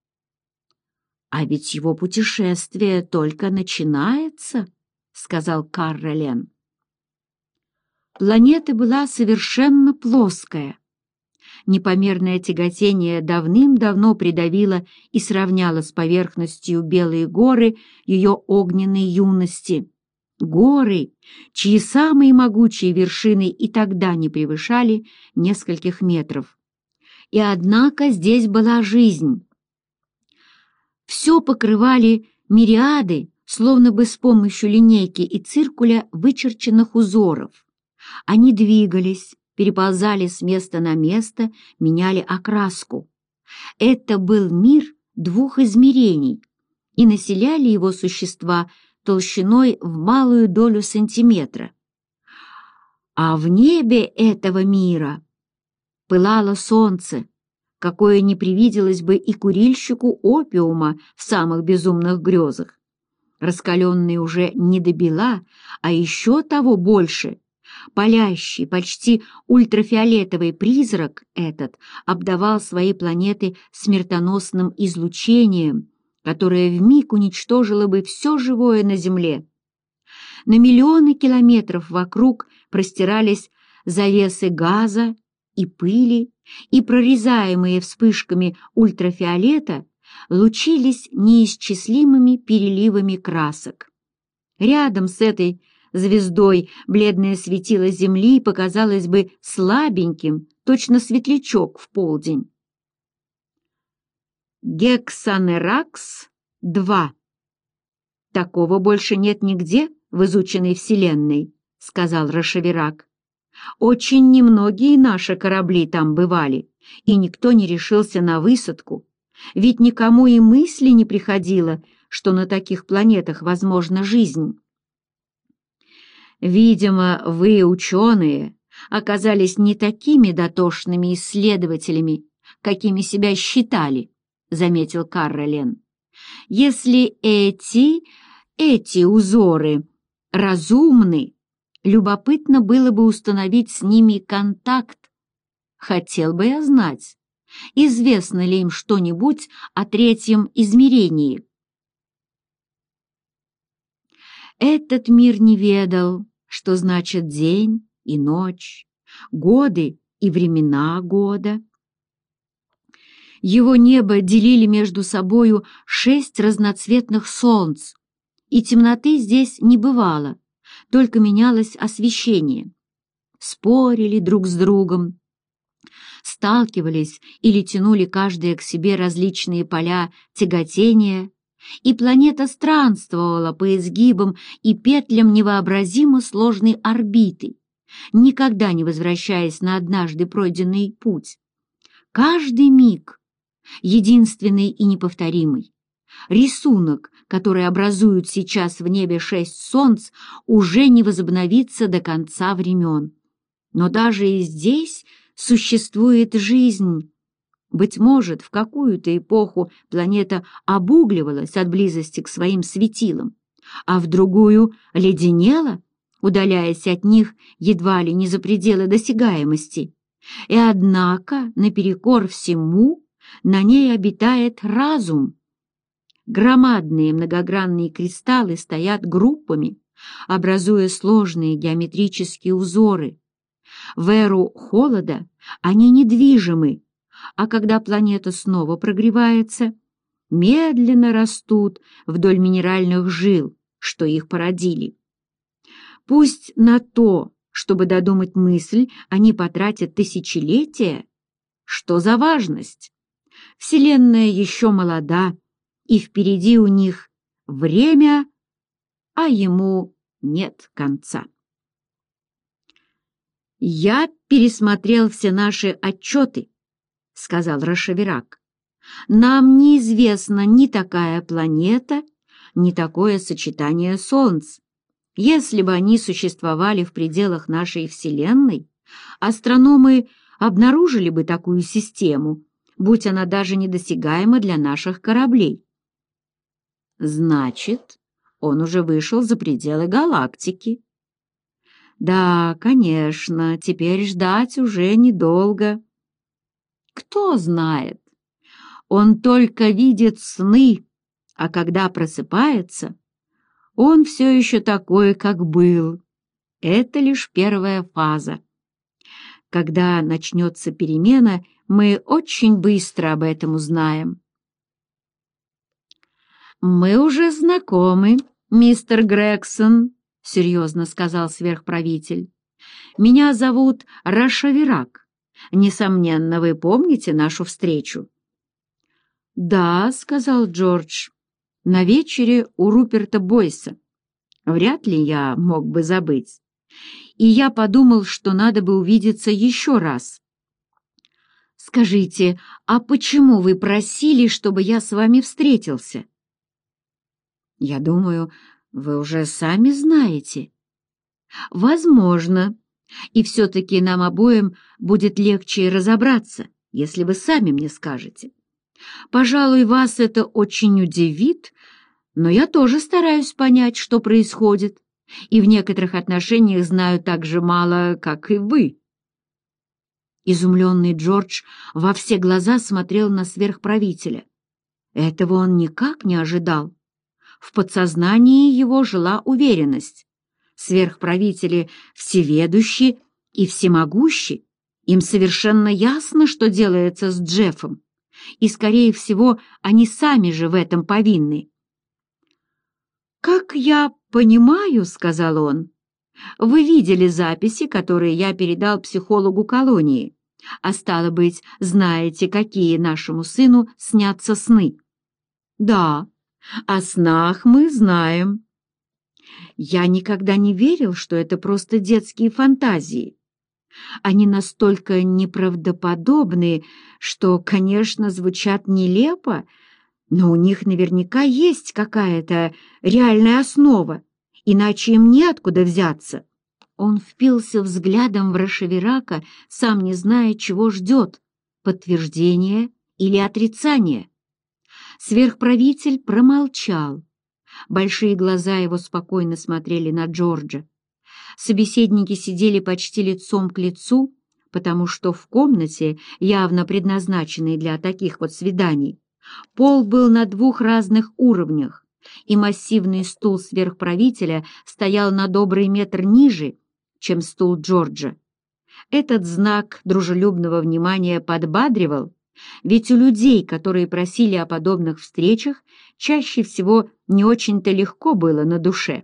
Speaker 1: А ведь его путешествие только начинается, сказал Каррелен. Планета была совершенно плоская. Непомерное тяготение давным-давно придавило и сравняло с поверхностью белые горы ее огненной юности. Горы, чьи самые могучие вершины и тогда не превышали нескольких метров. И однако здесь была жизнь. Все покрывали мириады, словно бы с помощью линейки и циркуля вычерченных узоров. Они двигались, переползали с места на место, меняли окраску. Это был мир двух измерений, и населяли его существа толщиной в малую долю сантиметра. А в небе этого мира пылало солнце, какое не привиделось бы и курильщику опиума в самых безумных грезах. Раскаленный уже не до бела, а еще того больше, палящий, почти ультрафиолетовый призрак этот обдавал свои планеты смертоносным излучением, которое вмиг уничтожило бы все живое на Земле. На миллионы километров вокруг простирались завесы газа и пыли, и прорезаемые вспышками ультрафиолета лучились неисчислимыми переливами красок. Рядом с этой звездой бледное светило Земли показалось бы слабеньким, точно светлячок в полдень. Гексанеракс два. Такого больше нет нигде в изученной Вселенной, сказал Рашевирак. Очень немногие наши корабли там бывали, и никто не решился на высадку, ведь никому и мысли не приходило, что на таких планетах возможна жизнь. Видимо, вы, ученые, оказались не такими дотошными исследователями, какими себя считали, заметил Каррелен. Если эти, эти узоры разумны, любопытно было бы установить с ними контакт. Хотел бы я знать, известно ли им что-нибудь о третьем измерении. Этот мир не ведал, что значит день и ночь, годы и времена года. Его небо делили между собою шесть разноцветных солнц, и темноты здесь не бывало, только менялось освещение. Спорили друг с другом, сталкивались или тянули каждое к себе различные поля тяготения, и планета странствовала по изгибам и петлям невообразимо сложной орбиты, никогда не возвращаясь на однажды пройденный путь. Каждый миг единственный и неповторимый. Рисунок, который образуют сейчас в небе шесть солнц, уже не возобновится до конца времен. Но даже и здесь существует жизнь. Быть может, в какую-то эпоху планета обугливалась от близости к своим светилам, а в другую леденела, удаляясь от них едва ли не за пределы досягаемости. И однако, наперекор всему, на ней обитает разум. Громадные многогранные кристаллы стоят группами, образуя сложные геометрические узоры. В эру холода они недвижимы, а когда планета снова прогревается, медленно растут вдоль минеральных жил, что их породили. Пусть на то, чтобы додумать мысль, они потратят тысячелетия. Что за важность? Вселенная еще молода, и впереди у них время, а ему нет конца. «Я пересмотрел все наши отчеты», — сказал Рашавирак. «Нам неизвестна ни такая планета, ни такое сочетание Солнц. Если бы они существовали в пределах нашей Вселенной, астрономы обнаружили бы такую систему, будь она даже недосягаема для наших кораблей». «Значит, он уже вышел за пределы галактики». «Да, конечно, теперь ждать уже недолго». «Кто знает? Он только видит сны, а когда просыпается, он все еще такой, как был. Это лишь первая фаза. Когда начнется перемена, мы очень быстро об этом узнаем». «Мы уже знакомы, мистер Грегсон», — серьезно сказал сверхправитель. «Меня зовут Рашавирак. Несомненно, вы помните нашу встречу?» «Да», — сказал Джордж, — «на вечере у Руперта Бойса. Вряд ли я мог бы забыть. И я подумал, что надо бы увидеться еще раз». «Скажите, а почему вы просили, чтобы я с вами встретился?» «Я думаю, вы уже сами знаете». «Возможно. И все-таки нам обоим будет легче разобраться, если вы сами мне скажете. Пожалуй, вас это очень удивит, но я тоже стараюсь понять, что происходит, и в некоторых отношениях знаю так же мало, как и вы». Изумленный Джордж во все глаза смотрел на сверхправителя. Этого он никак не ожидал. В подсознании его жила уверенность. Сверхправители всеведущи и всемогущи. Им совершенно ясно, что делается с Джеффом, и, скорее всего, они сами же в этом повинны. «Как я понимаю, — сказал он, — вы видели записи, которые я передал психологу колонии, а стало быть, знаете, какие нашему сыну снятся сны». «Да, о снах мы знаем». «Я никогда не верил, что это просто детские фантазии. Они настолько неправдоподобны, что, конечно, звучат нелепо, но у них наверняка есть какая-то реальная основа, иначе им неоткуда взяться». Он впился взглядом в Рашавирака, сам не зная, чего ждет — подтверждения или отрицания. Сверхправитель промолчал. Большие глаза его спокойно смотрели на Джорджа. Собеседники сидели почти лицом к лицу, потому что в комнате, явно предназначенной для таких вот свиданий, пол был на двух разных уровнях, и массивный стул сверхправителя стоял на добрый метр ниже, чем стул Джорджа. Этот знак дружелюбного внимания подбадривал, ведь у людей, которые просили о подобных встречах, чаще всего не очень-то легко было на душе.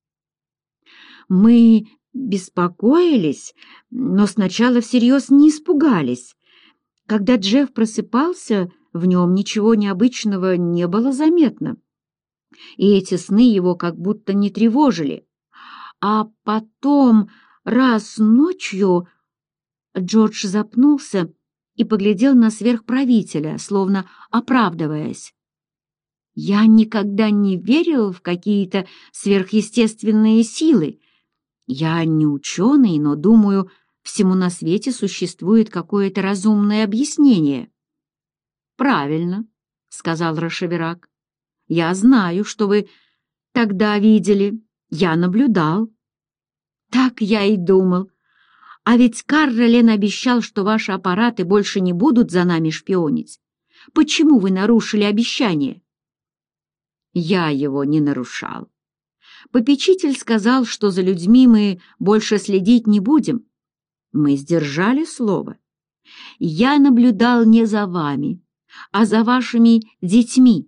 Speaker 1: «Мы беспокоились, но сначала всерьез не испугались. Когда Джефф просыпался, в нем ничего необычного не было заметно, и эти сны его как будто не тревожили. А потом, раз ночью...» Джордж запнулся и поглядел на сверхправителя, словно оправдываясь. «Я никогда не верил в какие-то сверхъестественные силы. Я не ученый, но, думаю, всему на свете существует какое-то разумное объяснение». «Правильно», — сказал Рашавирак. «Я знаю, что вы тогда видели. Я наблюдал». «Так я и думал. А ведь Карролен обещал, что ваши аппараты больше не будут за нами шпионить. Почему вы нарушили обещание?» Я его не нарушал. Попечитель сказал, что за людьми мы больше следить не будем. Мы сдержали слово. Я наблюдал не за вами, а за вашими детьми.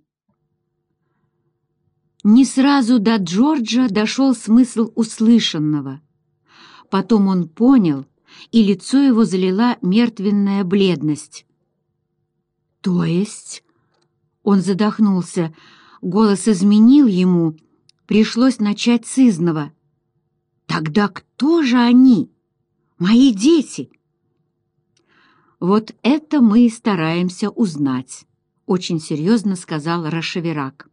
Speaker 1: Не сразу до Джорджа дошел смысл услышанного. Потом он понял, и лицо его залила мертвенная бледность. «То есть?» Он задохнулся, голос изменил ему, пришлось начать с изного. «Тогда кто же они? Мои дети?» «Вот это мы и стараемся узнать», — очень серьезно сказал Рашеверак.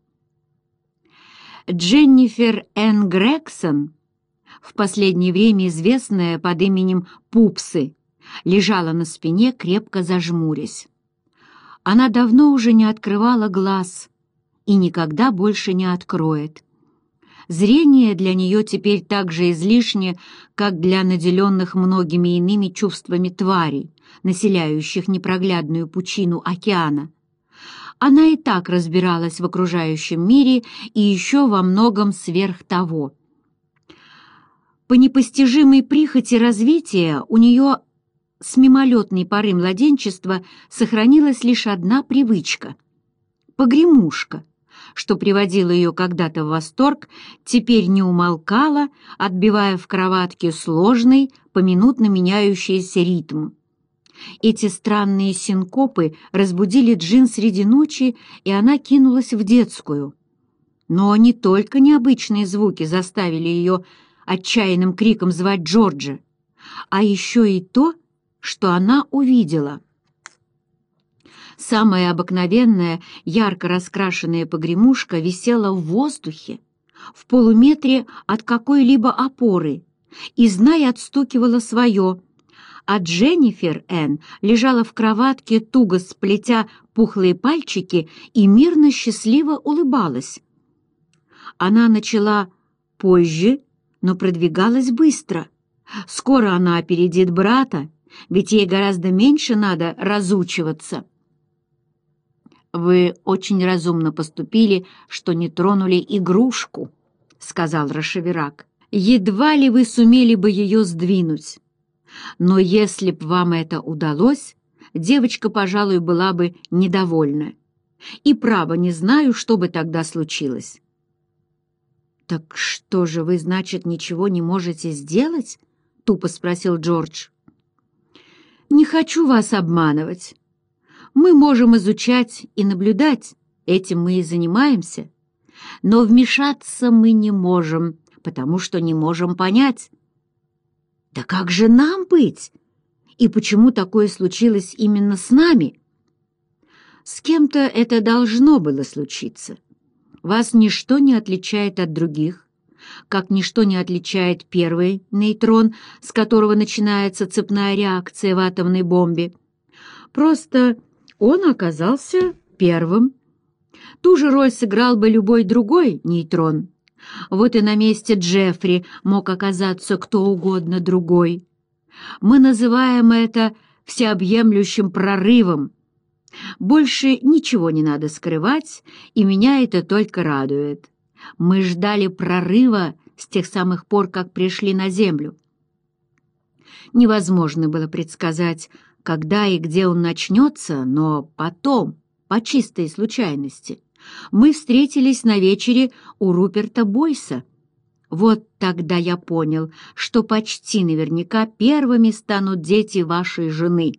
Speaker 1: Дженнифер Энн Грегсон, в последнее время известная под именем Пупсы, лежала на спине, крепко зажмурясь. Она давно уже не открывала глаз и никогда больше не откроет. Зрение для нее теперь так же излишне, как для наделенных многими иными чувствами тварей, населяющих непроглядную пучину океана. Она и так разбиралась в окружающем мире и еще во многом сверх того. По непостижимой прихоти развития у нее с мимолетной поры младенчества сохранилась лишь одна привычка — погремушка, что приводило ее когда-то в восторг, теперь не умолкала, отбивая в кроватке сложный, поминутно меняющийся ритм. Эти странные синкопы разбудили Джин среди ночи, и она кинулась в детскую. Но не только необычные звуки заставили ее отчаянным криком звать Джорджа, а еще и то, что она увидела. Самая обыкновенная, ярко раскрашенная погремушка висела в воздухе, в полуметре от какой-либо опоры, и, зная, отстукивала свое, а Дженнифер Энн лежала в кроватке, туго сплетя пухлые пальчики, и мирно счастливо улыбалась. Она начала позже, но продвигалась быстро. Скоро она опередит брата, ведь ей гораздо меньше надо разучиваться. «Вы очень разумно поступили, что не тронули игрушку», — сказал Рашеверак. «Едва ли вы сумели бы ее сдвинуть. Но если б вам это удалось, девочка, пожалуй, была бы недовольна. И право не знаю, что бы тогда случилось». «Так что же вы, значит, ничего не можете сделать?» — тупо спросил Джордж. «Не хочу вас обманывать. Мы можем изучать и наблюдать, этим мы и занимаемся. Но вмешаться мы не можем, потому что не можем понять». «Да как же нам быть? И почему такое случилось именно с нами?» «С кем-то это должно было случиться. Вас ничто не отличает от других, как ничто не отличает первый нейтрон, с которого начинается цепная реакция в атомной бомбе. Просто он оказался первым. Ту же роль сыграл бы любой другой нейтрон. Вот и на месте Джеффри мог оказаться кто угодно другой. Мы называем это всеобъемлющим прорывом. Больше ничего не надо скрывать, и меня это только радует. Мы ждали прорыва с тех самых пор, как пришли на Землю. Невозможно было предсказать, когда и где он начнется, но потом, по чистой случайности, мы встретились на вечере у Руперта Бойса. Вот тогда я понял, что почти наверняка первыми станут дети вашей жены.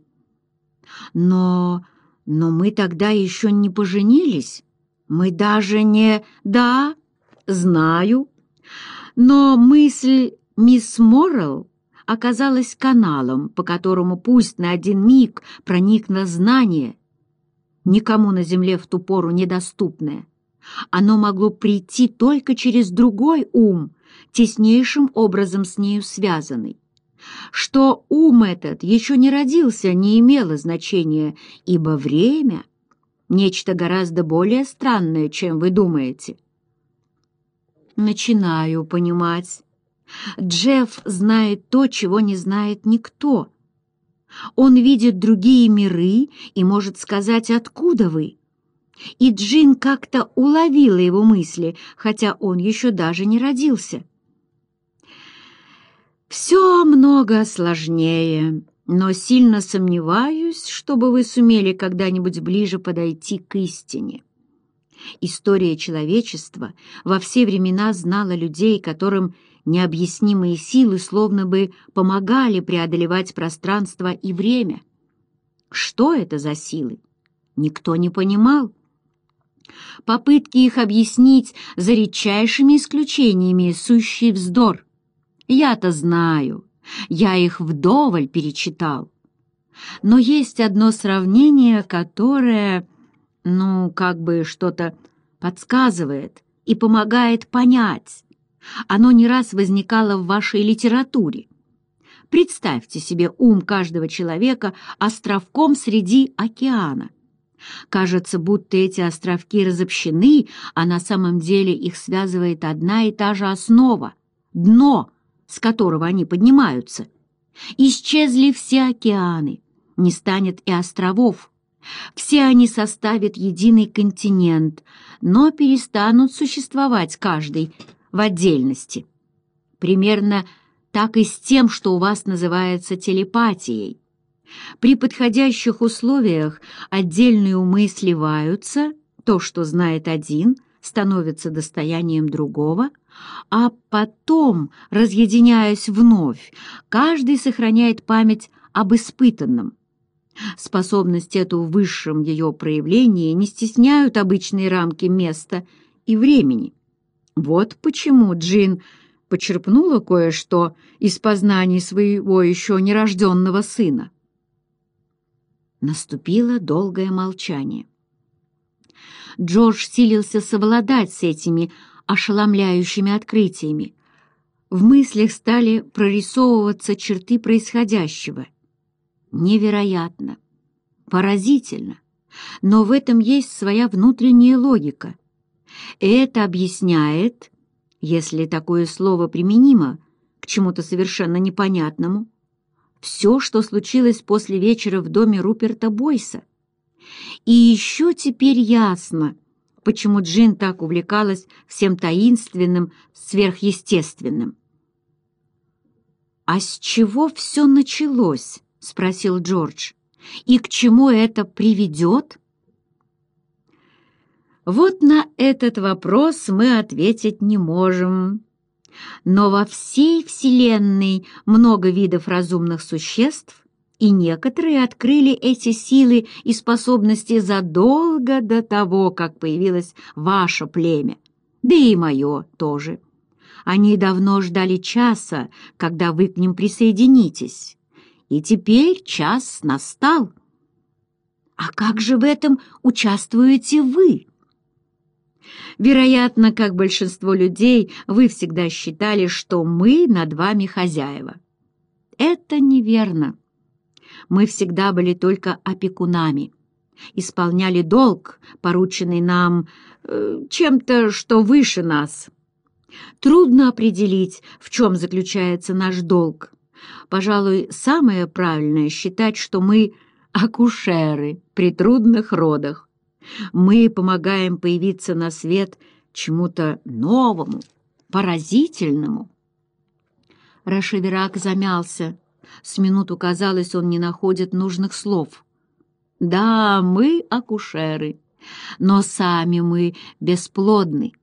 Speaker 1: Но... но мы тогда еще не поженились. Мы даже не... Да, знаю. Но мысль мисс Моррелл оказалась каналом, по которому пусть на один миг проникло знание, никому на земле в ту пору недоступное. Оно могло прийти только через другой ум, теснейшим образом с нею связанный. Что ум этот еще не родился, не имело значения, ибо время — нечто гораздо более странное, чем вы думаете. Начинаю понимать. Джефф знает то, чего не знает никто. Он видит другие миры и может сказать, откуда вы. и Джин как-то уловила его мысли, хотя он еще даже не родился. «Все много сложнее, но сильно сомневаюсь, чтобы вы сумели когда-нибудь ближе подойти к истине. История человечества во все времена знала людей, которым необъяснимые силы словно бы помогали преодолевать пространство и время. Что это за силы? Никто не понимал. Попытки их объяснить за редчайшими исключениями сущий вздор. Я-то знаю, я их вдоволь перечитал. Но есть одно сравнение, которое, ну, как бы что-то подсказывает и помогает понять. Оно не раз возникало в вашей литературе. Представьте себе ум каждого человека островком среди океана. Кажется, будто эти островки разобщены, а на самом деле их связывает одна и та же основа — дно, с которого они поднимаются. Исчезли все океаны, не станет и островов. Все они составят единый континент, но перестанут существовать каждый в отдельности. Примерно так и с тем, что у вас называется телепатией. При подходящих условиях отдельные умы сливаются, то, что знает один, становится достоянием другого, а потом, разъединяясь вновь, каждый сохраняет память об испытанном. Способность эту в высшем ее проявлении не стесняют обычные рамки места и времени. Вот почему Джин почерпнула кое-что из познаний своего еще нерожденного сына. Наступило долгое молчание. Джордж силился совладать с этими ошеломляющими открытиями. В мыслях стали прорисовываться черты происходящего. Невероятно, поразительно, но в этом есть своя внутренняя логика. И это объясняет, если такое слово применимо к чему-то совершенно непонятному, все, что случилось после вечера в доме Руперта Бойса. И еще теперь ясно, почему Джин так увлекалась всем таинственным, сверхъестественным. «А с чего все началось?» — спросил Джордж. «И к чему это приведет?» Вот на этот вопрос мы ответить не можем. Но во всей Вселенной много видов разумных существ, и некоторые открыли эти силы и способности задолго до того, как появилось ваше племя, да и мое тоже. Они давно ждали часа, когда вы к ним присоединитесь, и теперь час настал. А как же в этом участвуете вы? Вероятно, как большинство людей, вы всегда считали, что мы над вами хозяева. Это неверно. Мы всегда были только опекунами, исполняли долг, порученный нам э, чем-то, что выше нас. Трудно определить, в чем заключается наш долг. Пожалуй, самое правильное считать, что мы акушеры при трудных родах. Мы помогаем появиться на свет чему-то новому, поразительному. Рашевирак замялся. С минуту казалось, он не находит нужных слов. Да, мы акушеры, но сами мы бесплодны.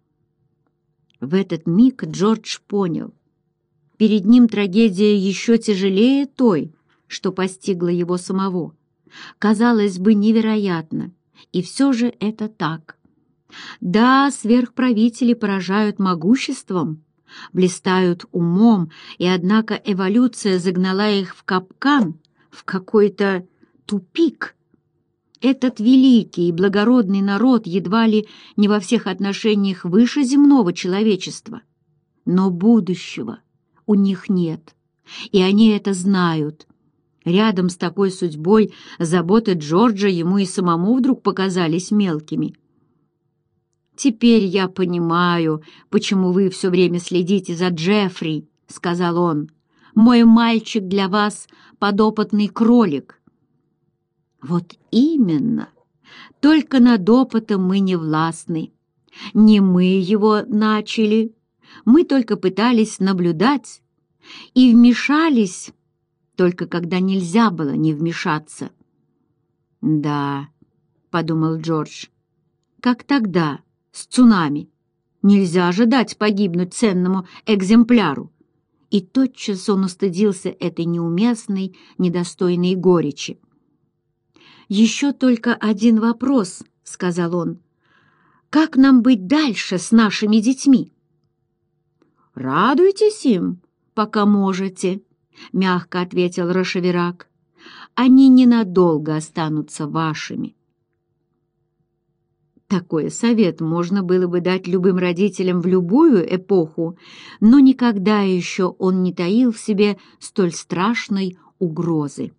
Speaker 1: В этот миг Джордж понял. Перед ним трагедия еще тяжелее той, что постигла его самого. Казалось бы, невероятно. И все же это так. Да, сверхправители поражают могуществом, блистают умом, и однако эволюция загнала их в капкан, в какой-то тупик. Этот великий и благородный народ едва ли не во всех отношениях выше земного человечества. Но будущего у них нет, и они это знают. Рядом с такой судьбой заботы Джорджа ему и самому вдруг показались мелкими. «Теперь я понимаю, почему вы все время следите за Джеффри», — сказал он. «Мой мальчик для вас подопытный кролик». «Вот именно. Только над опытом мы не властны. Не мы его начали, мы только пытались наблюдать и вмешались, только когда нельзя было не вмешаться. «Да», — подумал Джордж, — «как тогда, с цунами. Нельзя же дать погибнуть ценному экземпляру». И тотчас он устыдился этой неуместной, недостойной горечи. «Еще только один вопрос», — сказал он. «Как нам быть дальше с нашими детьми?» «Радуйтесь им, пока можете», — мягко ответил Рашевирак. «Они ненадолго останутся вашими». Такой совет можно было бы дать любым родителям в любую эпоху, но никогда еще он не таил в себе столь страшной угрозы.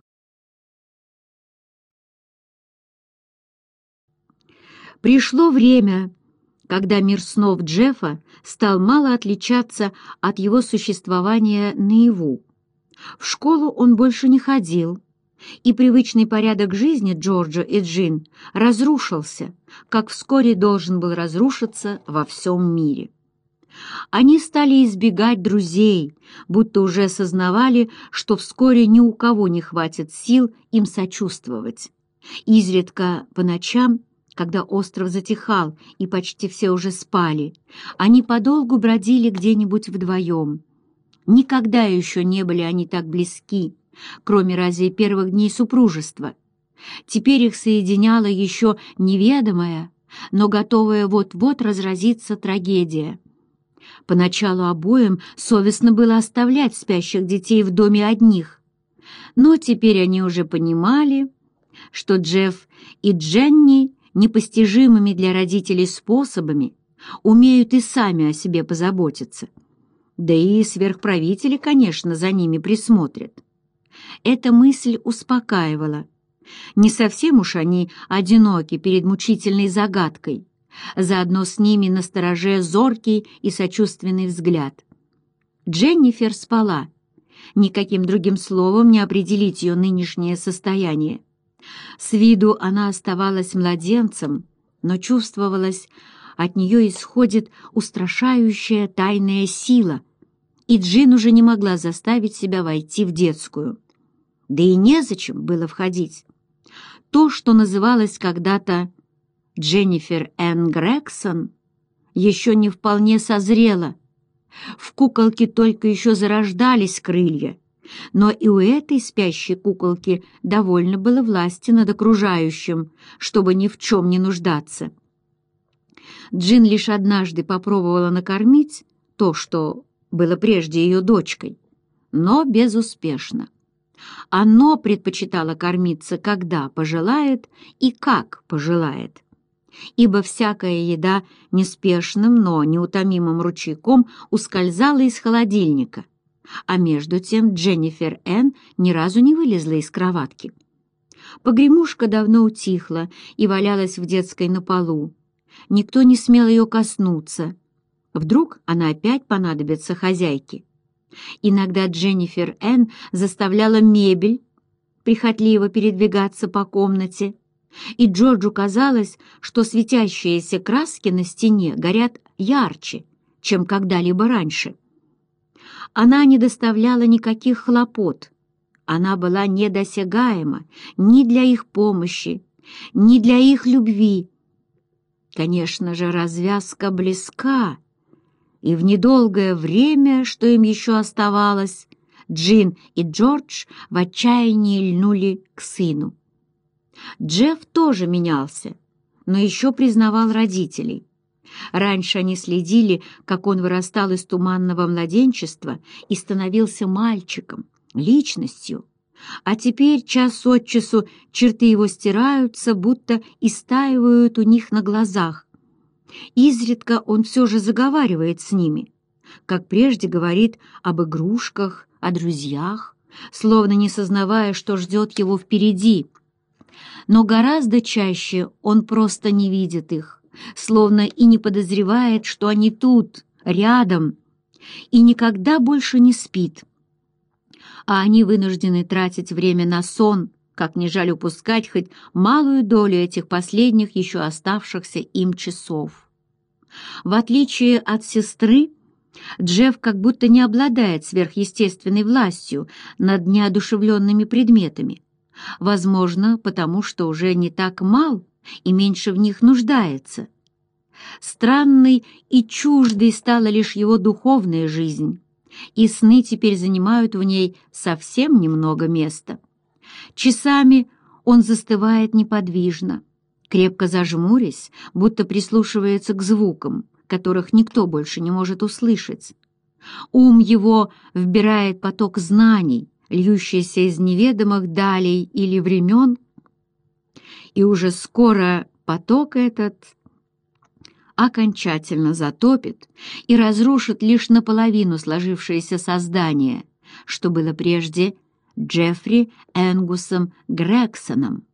Speaker 1: Пришло время, когда мир снов Джеффа стал мало отличаться от его существования наяву. В школу он больше не ходил, и привычный порядок жизни Джорджа и Джин разрушился, как вскоре должен был разрушиться во всем мире. Они стали избегать друзей, будто уже осознавали, что вскоре ни у кого не хватит сил им сочувствовать. Изредка по ночам, когда остров затихал и почти все уже спали, они подолгу бродили где-нибудь вдвоем. Никогда еще не были они так близки, кроме разве первых дней супружества. Теперь их соединяла еще неведомая, но готовая вот-вот разразиться трагедия. Поначалу обоим совестно было оставлять спящих детей в доме одних, но теперь они уже понимали, что Джефф и Дженни непостижимыми для родителей способами умеют и сами о себе позаботиться. Да и сверхправители, конечно, за ними присмотрят. Эта мысль успокаивала. Не совсем уж они одиноки перед мучительной загадкой. Заодно с ними настороже зоркий и сочувственный взгляд. Дженнифер спала. Никаким другим словом не определить ее нынешнее состояние. С виду она оставалась младенцем, но чувствовалось, от нее исходит устрашающая тайная сила, и Джин уже не могла заставить себя войти в детскую. Да и незачем было входить. То, что называлось когда-то Дженнифер Энн Грегсон, еще не вполне созрело. В куколке только еще зарождались крылья, но и у этой спящей куколки довольно было власти над окружающим, чтобы ни в чем не нуждаться. Джин лишь однажды попробовала накормить то, что было прежде ее дочкой, но безуспешно. Оно предпочитало кормиться, когда пожелает и как пожелает, ибо всякая еда неспешным, но неутомимым ручейком ускользала из холодильника, а между тем Дженнифер Энн ни разу не вылезла из кроватки. Погремушка давно утихла и валялась в детской на полу. Никто не смел ее коснуться. Вдруг она опять понадобится хозяйке. Иногда Дженнифер Энн заставляла мебель прихотливо передвигаться по комнате, и Джорджу казалось, что светящиеся краски на стене горят ярче, чем когда-либо раньше. Она не доставляла никаких хлопот. Она была недосягаема ни для их помощи, ни для их любви. Конечно же, развязка близка, и в недолгое время, что им еще оставалось, Джин и Джордж в отчаянии льнули к сыну. Джефф тоже менялся, но еще признавал родителей. Раньше они следили, как он вырастал из туманного младенчества и становился мальчиком, личностью, а теперь час от часу черты его стираются, будто истаивают у них на глазах. Изредка он все же заговаривает с ними, как прежде говорит об игрушках, о друзьях, словно не сознавая, что ждет его впереди. Но гораздо чаще он просто не видит их, словно и не подозревает, что они тут, рядом, и никогда больше не спит. А они вынуждены тратить время на сон, как не жаль упускать хоть малую долю этих последних еще оставшихся им часов. В отличие от сестры, Джефф как будто не обладает сверхъестественной властью над неодушевленными предметами, возможно, потому что уже не так мал и меньше в них нуждается. Странной и чуждой стала лишь его духовная жизнь, и сны теперь занимают в ней совсем немного места. Часами он застывает неподвижно, крепко зажмурясь, будто прислушивается к звукам, которых никто больше не может услышать. Ум его вбирает поток знаний, льющийся из неведомых далей или времен, и уже скоро поток этот окончательно затопит и разрушит лишь наполовину сложившееся создание, что было прежде Джеффри Энгусом Грексоном.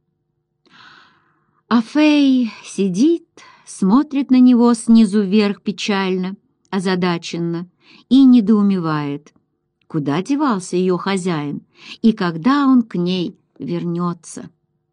Speaker 1: А Фэй сидит, смотрит на него снизу вверх печально, озадаченно и недоумевает, куда девался ее хозяин и когда он к ней вернется.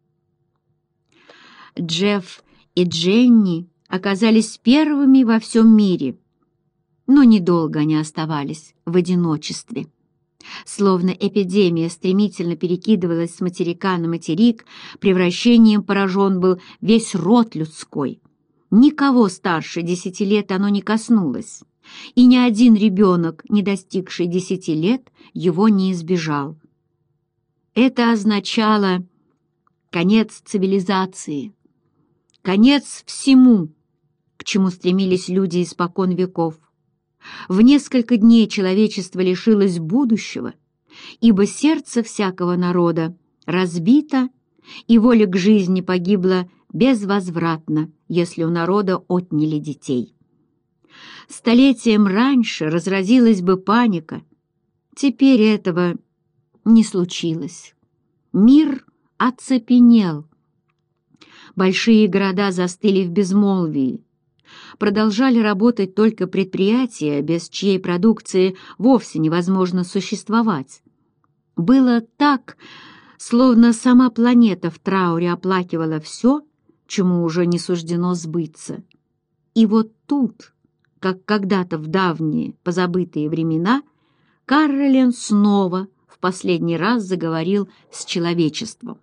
Speaker 1: Джефф и Дженни оказались первыми во всем мире, но недолго они оставались в одиночестве. Словно эпидемия стремительно перекидывалась с материка на материк, превращением поражен был весь род людской. Никого старше десяти лет оно не коснулось, и ни один ребенок, не достигший десяти лет, его не избежал. Это означало конец цивилизации, конец всему, к чему стремились люди испокон веков. В несколько дней человечество лишилось будущего, ибо сердце всякого народа разбито, и воля к жизни погибла безвозвратно, если у народа отняли детей. Столетием раньше разразилась бы паника. Теперь этого не случилось. Мир оцепенел. Большие города застыли в безмолвии. Продолжали работать только предприятия, без чьей продукции вовсе невозможно существовать. Было так, словно сама планета в трауре оплакивала все, чему уже не суждено сбыться. И вот тут, как когда-то в давние позабытые времена, Каролин снова в последний раз заговорил с человечеством.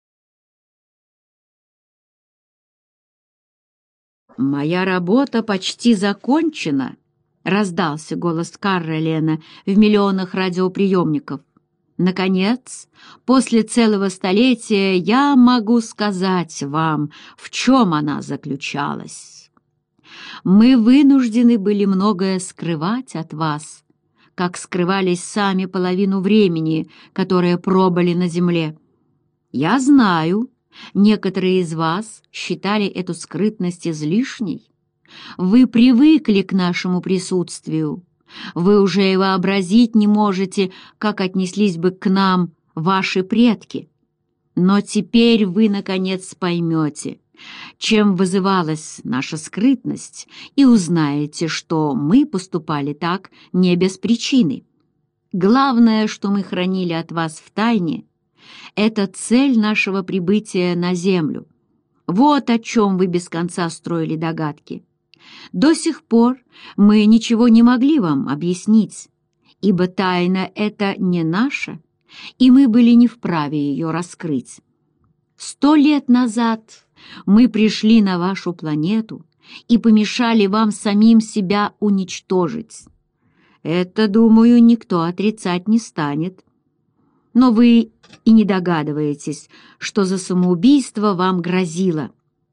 Speaker 1: «Моя работа почти закончена», — раздался голос Каролина в миллионах радиоприемников. «Наконец, после целого столетия я могу сказать вам, в чем она заключалась. Мы вынуждены были многое скрывать от вас, как скрывались сами половину времени, которое пробыли на земле. Я знаю, некоторые из вас считали эту скрытность излишней. Вы привыкли к нашему присутствию. Вы уже и вообразить не можете, как отнеслись бы к нам ваши предки. Но теперь вы, наконец, поймете, чем вызывалась наша скрытность, и узнаете, что мы поступали так не без причины. Главное, что мы хранили от вас в тайне, это цель нашего прибытия на Землю. Вот о чем вы без конца строили догадки. До сих пор мы ничего не могли вам объяснить, ибо тайна эта не наша, и мы были не вправе ее раскрыть. Сто лет назад мы пришли на вашу планету и помешали вам самим себя уничтожить. Это, думаю, никто отрицать не станет. Но вы и не догадываетесь, что за самоубийство вам грозило.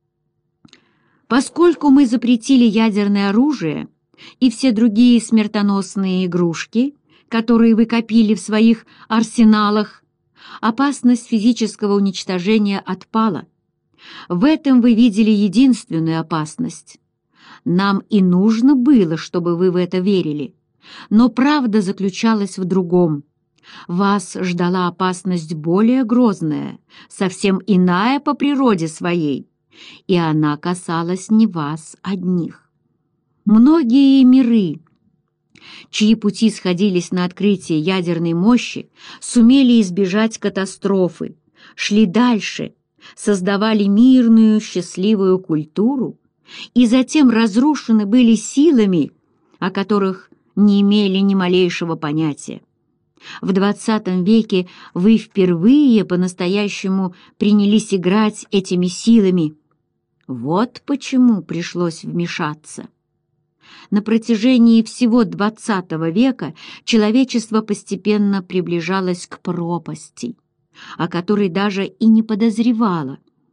Speaker 1: Поскольку мы запретили ядерное оружие и все другие смертоносные игрушки, которые вы копили в своих арсеналах, опасность физического уничтожения отпала. В этом вы видели единственную опасность. Нам и нужно было, чтобы вы в это верили, но правда заключалась в другом. Вас ждала опасность более грозная, совсем иная по природе своей, и она касалась не вас одних. Многие миры, чьи пути сходились на открытие ядерной мощи, сумели избежать катастрофы, шли дальше, создавали мирную, счастливую культуру и затем разрушены были силами, о которых не имели ни малейшего понятия. В двадцатом веке вы впервые по-настоящему принялись играть этими силами. Вот почему пришлось вмешаться. На протяжении всего двадцатого века человечество постепенно приближалось к пропасти, о которой даже и не подозревало.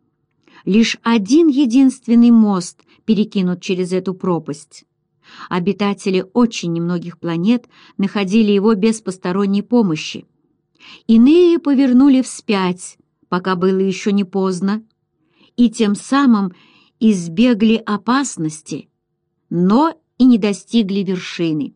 Speaker 1: Лишь один единственный мост перекинут через эту пропасть. Обитатели очень немногих планет находили его без посторонней помощи. Иные повернули вспять, пока было еще не поздно, и тем самым избегли опасности, но и не достигли вершины.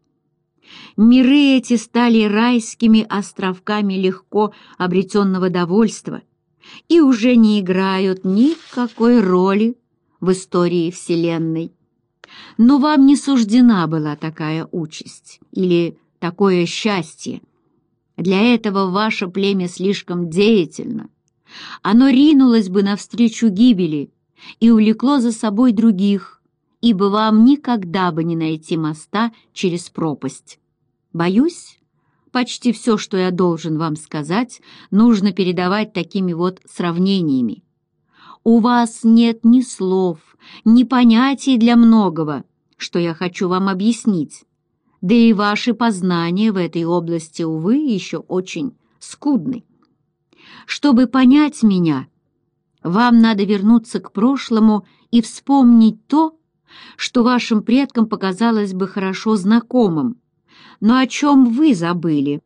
Speaker 1: Миры эти стали райскими островками легко обретенного довольства и уже не играют никакой роли в истории Вселенной. Но вам не суждена была такая участь или такое счастье. Для этого ваше племя слишком деятельно. Оно ринулось бы навстречу гибели и увлекло за собой других, ибо вам никогда бы не найти моста через пропасть. Боюсь, почти все, что я должен вам сказать, нужно передавать такими вот сравнениями. У вас нет ни слов, ни понятий для многого, что я хочу вам объяснить, да и ваши познания в этой области, увы, еще очень скудны. Чтобы понять меня, вам надо вернуться к прошлому и вспомнить то, что вашим предкам показалось бы хорошо знакомым, но о чем вы забыли,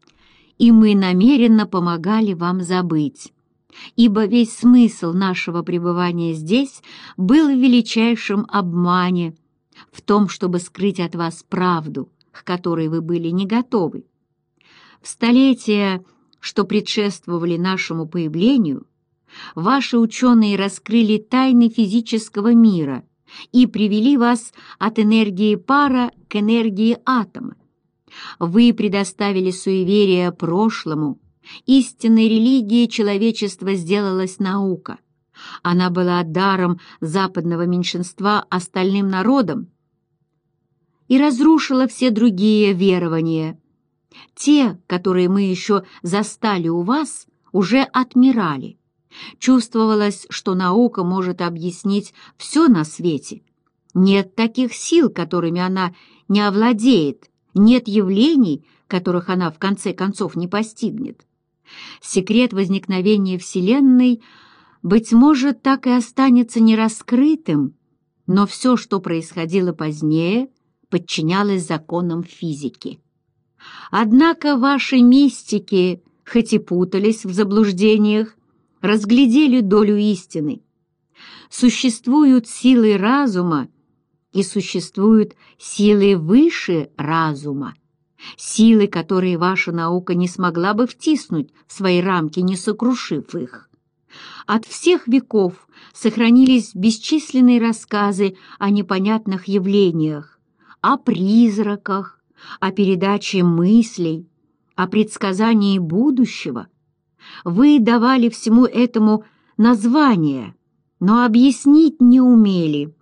Speaker 1: и мы намеренно помогали вам забыть, ибо весь смысл нашего пребывания здесь был в величайшем обмане, в том, чтобы скрыть от вас правду, к которой вы были не готовы. В столетия, что предшествовали нашему появлению, ваши ученые раскрыли тайны физического мира и привели вас от энергии пара к энергии атома. Вы предоставили суеверия прошлому. Истинной религией человечества сделалась наука. Она была даром западного меньшинства остальным народам и разрушила все другие верования. Те, которые мы еще застали у вас, уже отмирали. Чувствовалось, что наука может объяснить все на свете. Нет таких сил, которыми она не овладеет, нет явлений, которых она в конце концов не постигнет. Секрет возникновения Вселенной, быть может, так и останется нераскрытым, но все, что происходило позднее, подчинялось законам физики. Однако ваши мистики, хоть и путались в заблуждениях, разглядели долю истины. Существуют силы разума и существуют силы выше разума, силы, которые ваша наука не смогла бы втиснуть в свои рамки, не сокрушив их. От всех веков сохранились бесчисленные рассказы о непонятных явлениях, о призраках, о передаче мыслей, о предсказании будущего. Вы давали всему этому название, но объяснить не умели.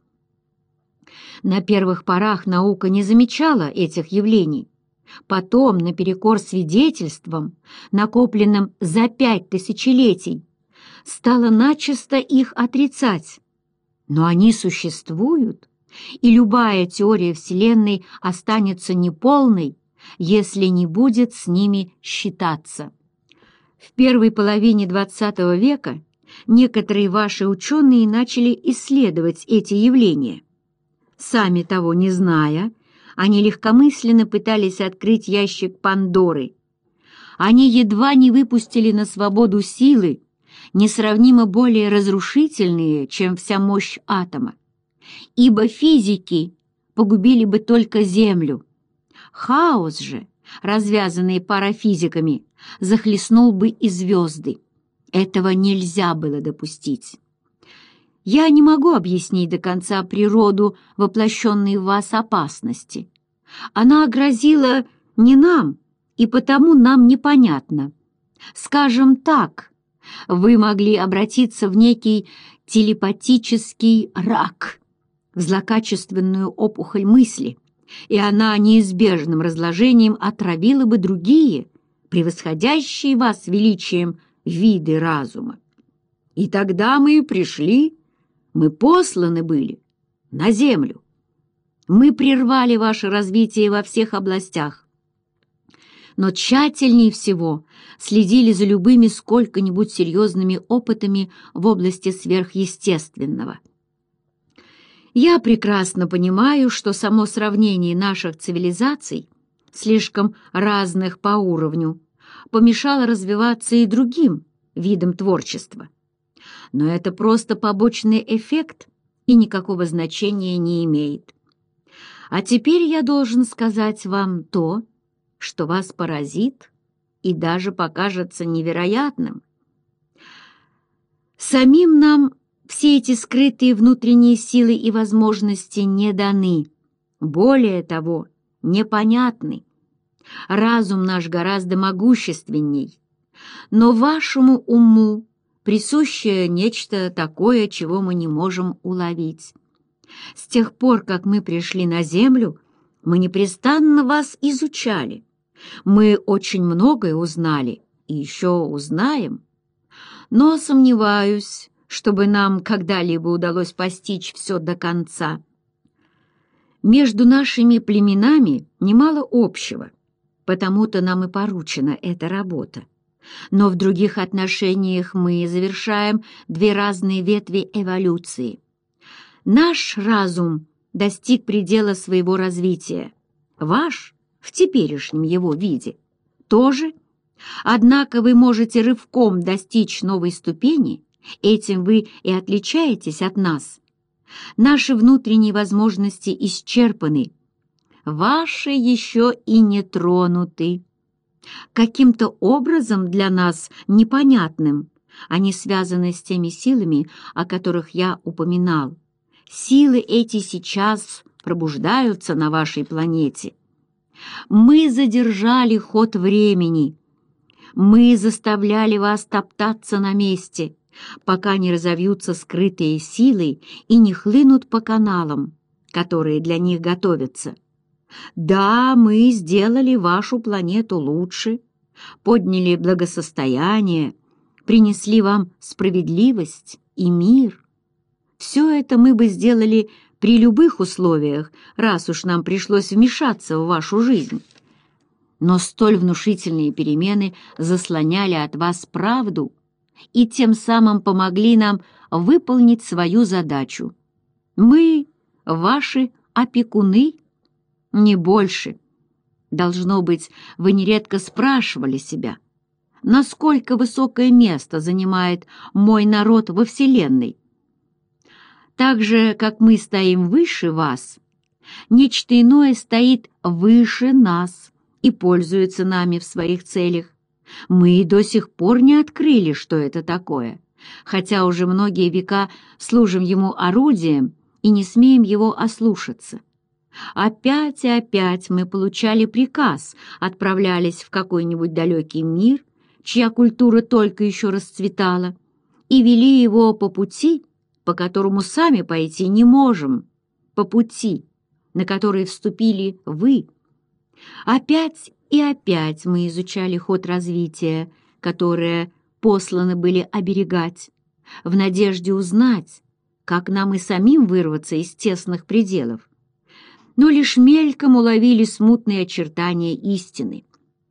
Speaker 1: На первых порах наука не замечала этих явлений. Потом, наперекор свидетельствам, накопленным за пять тысячелетий, стала начисто их отрицать. Но они существуют, и любая теория Вселенной останется неполной, если не будет с ними считаться. В первой половине двадцатого века некоторые ваши ученые начали исследовать эти явления. Сами того не зная, они легкомысленно пытались открыть ящик Пандоры. Они едва не выпустили на свободу силы, несравнимо более разрушительные, чем вся мощь атома. Ибо физики погубили бы только Землю. Хаос же, развязанный парафизиками, захлестнул бы и звезды. Этого нельзя было допустить. Я не могу объяснить до конца природу воплощенной в вас опасности. Она грозила не нам, и потому нам непонятно. Скажем так, Вы могли обратиться в некий телепатический рак, в злокачественную опухоль мысли, и она неизбежным разложением отравила бы другие, превосходящие вас величием виды разума. И тогда мы и пришли, мы посланы были на землю. Мы прервали ваше развитие во всех областях, но тщательнее всего следили за любыми сколько-нибудь серьезными опытами в области сверхъестественного. Я прекрасно понимаю, что само сравнение наших цивилизаций, слишком разных по уровню, помешало развиваться и другим видам творчества. Но это просто побочный эффект и никакого значения не имеет. А теперь я должен сказать вам то, что вас поразит и даже покажется невероятным. Самим нам все эти скрытые внутренние силы и возможности не даны, более того, непонятны. Разум наш гораздо могущественней, но вашему уму присуще нечто такое, чего мы не можем уловить. С тех пор, как мы пришли на Землю, мы непрестанно вас изучали. Мы очень многое узнали и еще узнаем. Но сомневаюсь, чтобы нам когда-либо удалось постичь все до конца. Между нашими племенами немало общего, потому-то нам и поручена эта работа. Но в других отношениях мы завершаем две разные ветви эволюции. Наш разум достиг предела своего развития, ваш в теперешнем его виде тоже. Однако вы можете рывком достичь новой ступени, этим вы и отличаетесь от нас. Наши внутренние возможности исчерпаны, ваши еще и не тронуты. Каким-то образом для нас непонятным они связаны с теми силами, о которых я упоминал. Силы эти сейчас пробуждаются на вашей планете. Мы задержали ход времени. Мы заставляли вас топтаться на месте, пока не разовьются скрытые силы и не хлынут по каналам, которые для них готовятся. Да, мы сделали вашу планету лучше, подняли благосостояние, принесли вам справедливость и мир. Все это мы бы сделали при любых условиях, раз уж нам пришлось вмешаться в вашу жизнь. Но столь внушительные перемены заслоняли от вас правду и тем самым помогли нам выполнить свою задачу. Мы ваши опекуны, не больше. Должно быть, вы нередко спрашивали себя, насколько высокое место занимает мой народ во Вселенной. Так же, как мы стоим выше вас, нечто иное стоит выше нас и пользуется нами в своих целях. Мы и до сих пор не открыли, что это такое, хотя уже многие века служим ему орудием и не смеем его ослушаться. Опять и опять мы получали приказ, отправлялись в какой-нибудь далекий мир, чья культура только еще расцветала, и вели его по пути, по которому сами пойти не можем, по пути, на который вступили вы. Опять и опять мы изучали ход развития, которое посланы были оберегать, в надежде узнать, как нам и самим вырваться из тесных пределов, но лишь мельком уловили смутные очертания истины.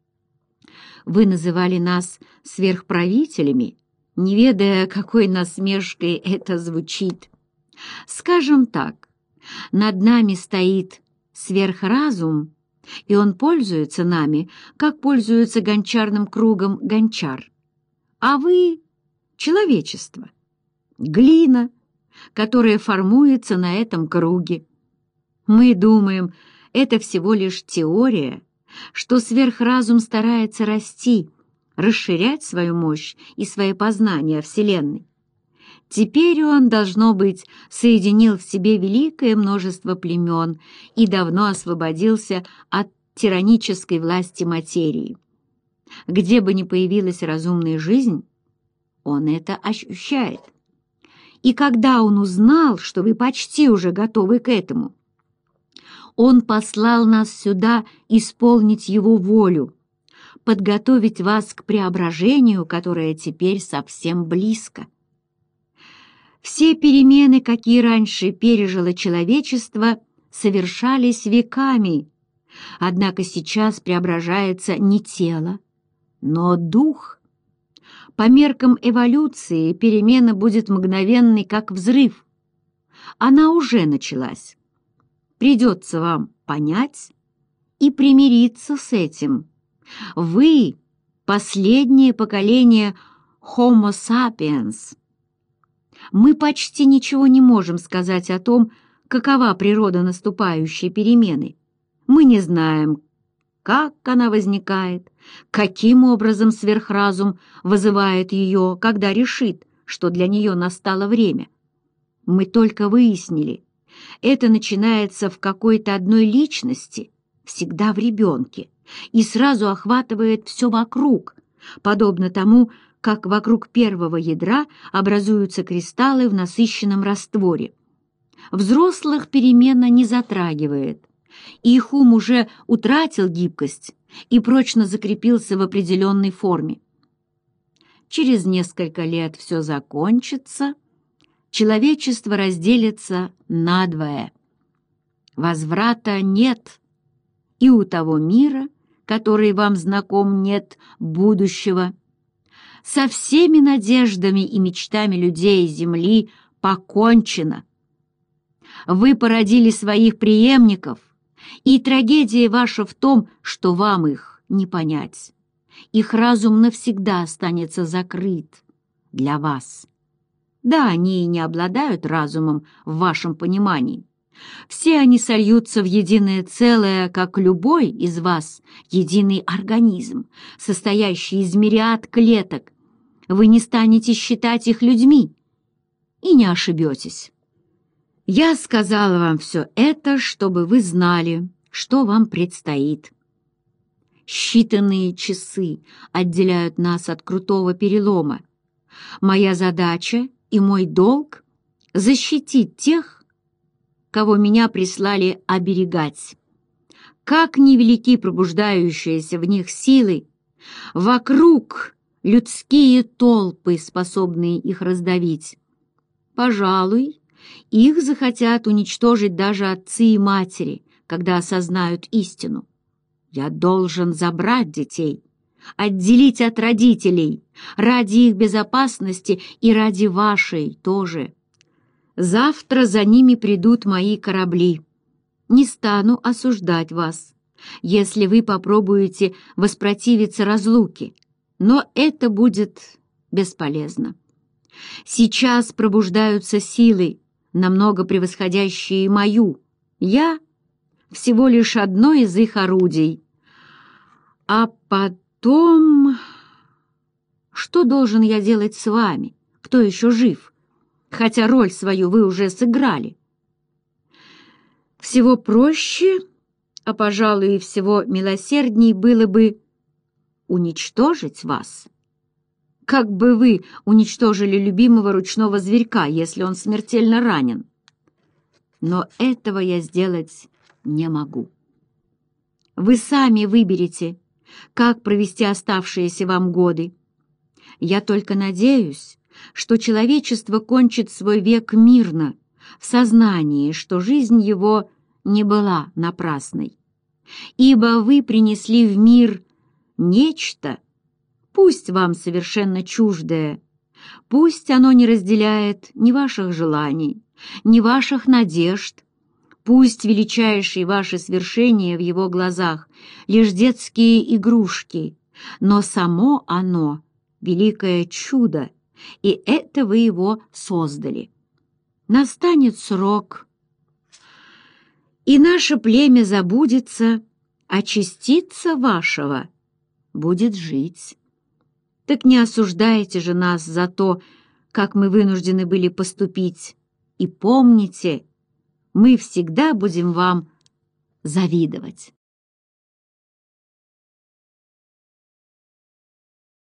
Speaker 1: Вы называли нас сверхправителями, не ведая, какой насмешкой это звучит. Скажем так, над нами стоит сверхразум, и он пользуется нами, как пользуется гончарным кругом гончар. А вы — человечество, глина, которая формуется на этом круге. Мы думаем, это всего лишь теория, что сверхразум старается расти, расширять свою мощь и свои познания о Вселенной. Теперь он, должно быть, соединил в себе великое множество племен и давно освободился от тиранической власти материи. Где бы ни появилась разумная жизнь, Он это ощущает. И когда он узнал, что вы почти уже готовы к этому, он послал нас сюда исполнить его волю, подготовить вас к преображению, которое теперь совсем близко. Все перемены, какие раньше пережило человечество, совершались веками, однако сейчас преображается не тело, но дух. По меркам эволюции перемена будет мгновенной, как взрыв. Она уже началась. Придется вам понять и примириться с этим. Вы — последнее поколение Homo sapiens. Мы почти ничего не можем сказать о том, какова природа наступающей перемены. Мы не знаем, как она возникает, каким образом сверхразум вызывает ее, когда решит, что для нее настало время. Мы только выяснили, это начинается в какой-то одной личности, всегда в ребенке, и сразу охватывает все вокруг, подобно тому, как вокруг первого ядра образуются кристаллы в насыщенном растворе. Взрослых перемена не затрагивает. Их ум уже утратил гибкость и прочно закрепился в определенной форме. Через несколько лет все закончится, человечество разделится надвое. Возврата нет, и у того мира, который вам знаком, нет будущего. Со всеми надеждами и мечтами людей Земли покончено. Вы породили своих преемников, и трагедия ваша в том, что вам их не понять. Их разум навсегда останется закрыт для вас. Да, они и не обладают разумом в вашем понимании. Все они сольются в единое целое, как любой из вас единый организм, состоящий из мириад клеток. Вы не станете считать их людьми и не ошибетесь. Я сказала вам все это, чтобы вы знали, что вам предстоит. Считанные часы отделяют нас от крутого перелома. Моя задача и мой долг — защитить тех, кого меня прислали оберегать. Как невелики пробуждающиеся в них силы, вокруг людские толпы, способные их раздавить. Пожалуй, их захотят уничтожить даже отцы и матери, когда осознают истину. Я должен забрать детей, отделить от родителей, ради их безопасности и ради вашей тоже. Завтра за ними придут мои корабли. Не стану осуждать вас, если вы попробуете воспротивиться разлуке, но это будет бесполезно. Сейчас пробуждаются силы, намного превосходящие мою. Я всего лишь одно из их орудий. А потом... Что должен я делать с вами, кто еще жив, хотя роль свою вы уже сыграли? Всего проще, а, пожалуй, и всего милосердней было бы уничтожить вас. Как бы вы уничтожили любимого ручного зверька, если он смертельно ранен? Но этого я сделать не могу. Вы сами выберете, как провести оставшиеся вам годы. Я только надеюсь, что человечество кончит свой век мирно, в сознании, что жизнь его не была напрасной. Ибо вы принесли в мир нечто, пусть вам совершенно чуждое, пусть оно не разделяет ни ваших желаний, ни ваших надежд, пусть величайшие ваши свершения в его глазах лишь детские игрушки, но само оно — великое чудо, и это вы его создали. Настанет срок, и наше племя забудется, а частица вашего будет жить. Так не осуждайте же нас за то, как мы вынуждены были поступить, и помните, мы всегда будем вам завидовать.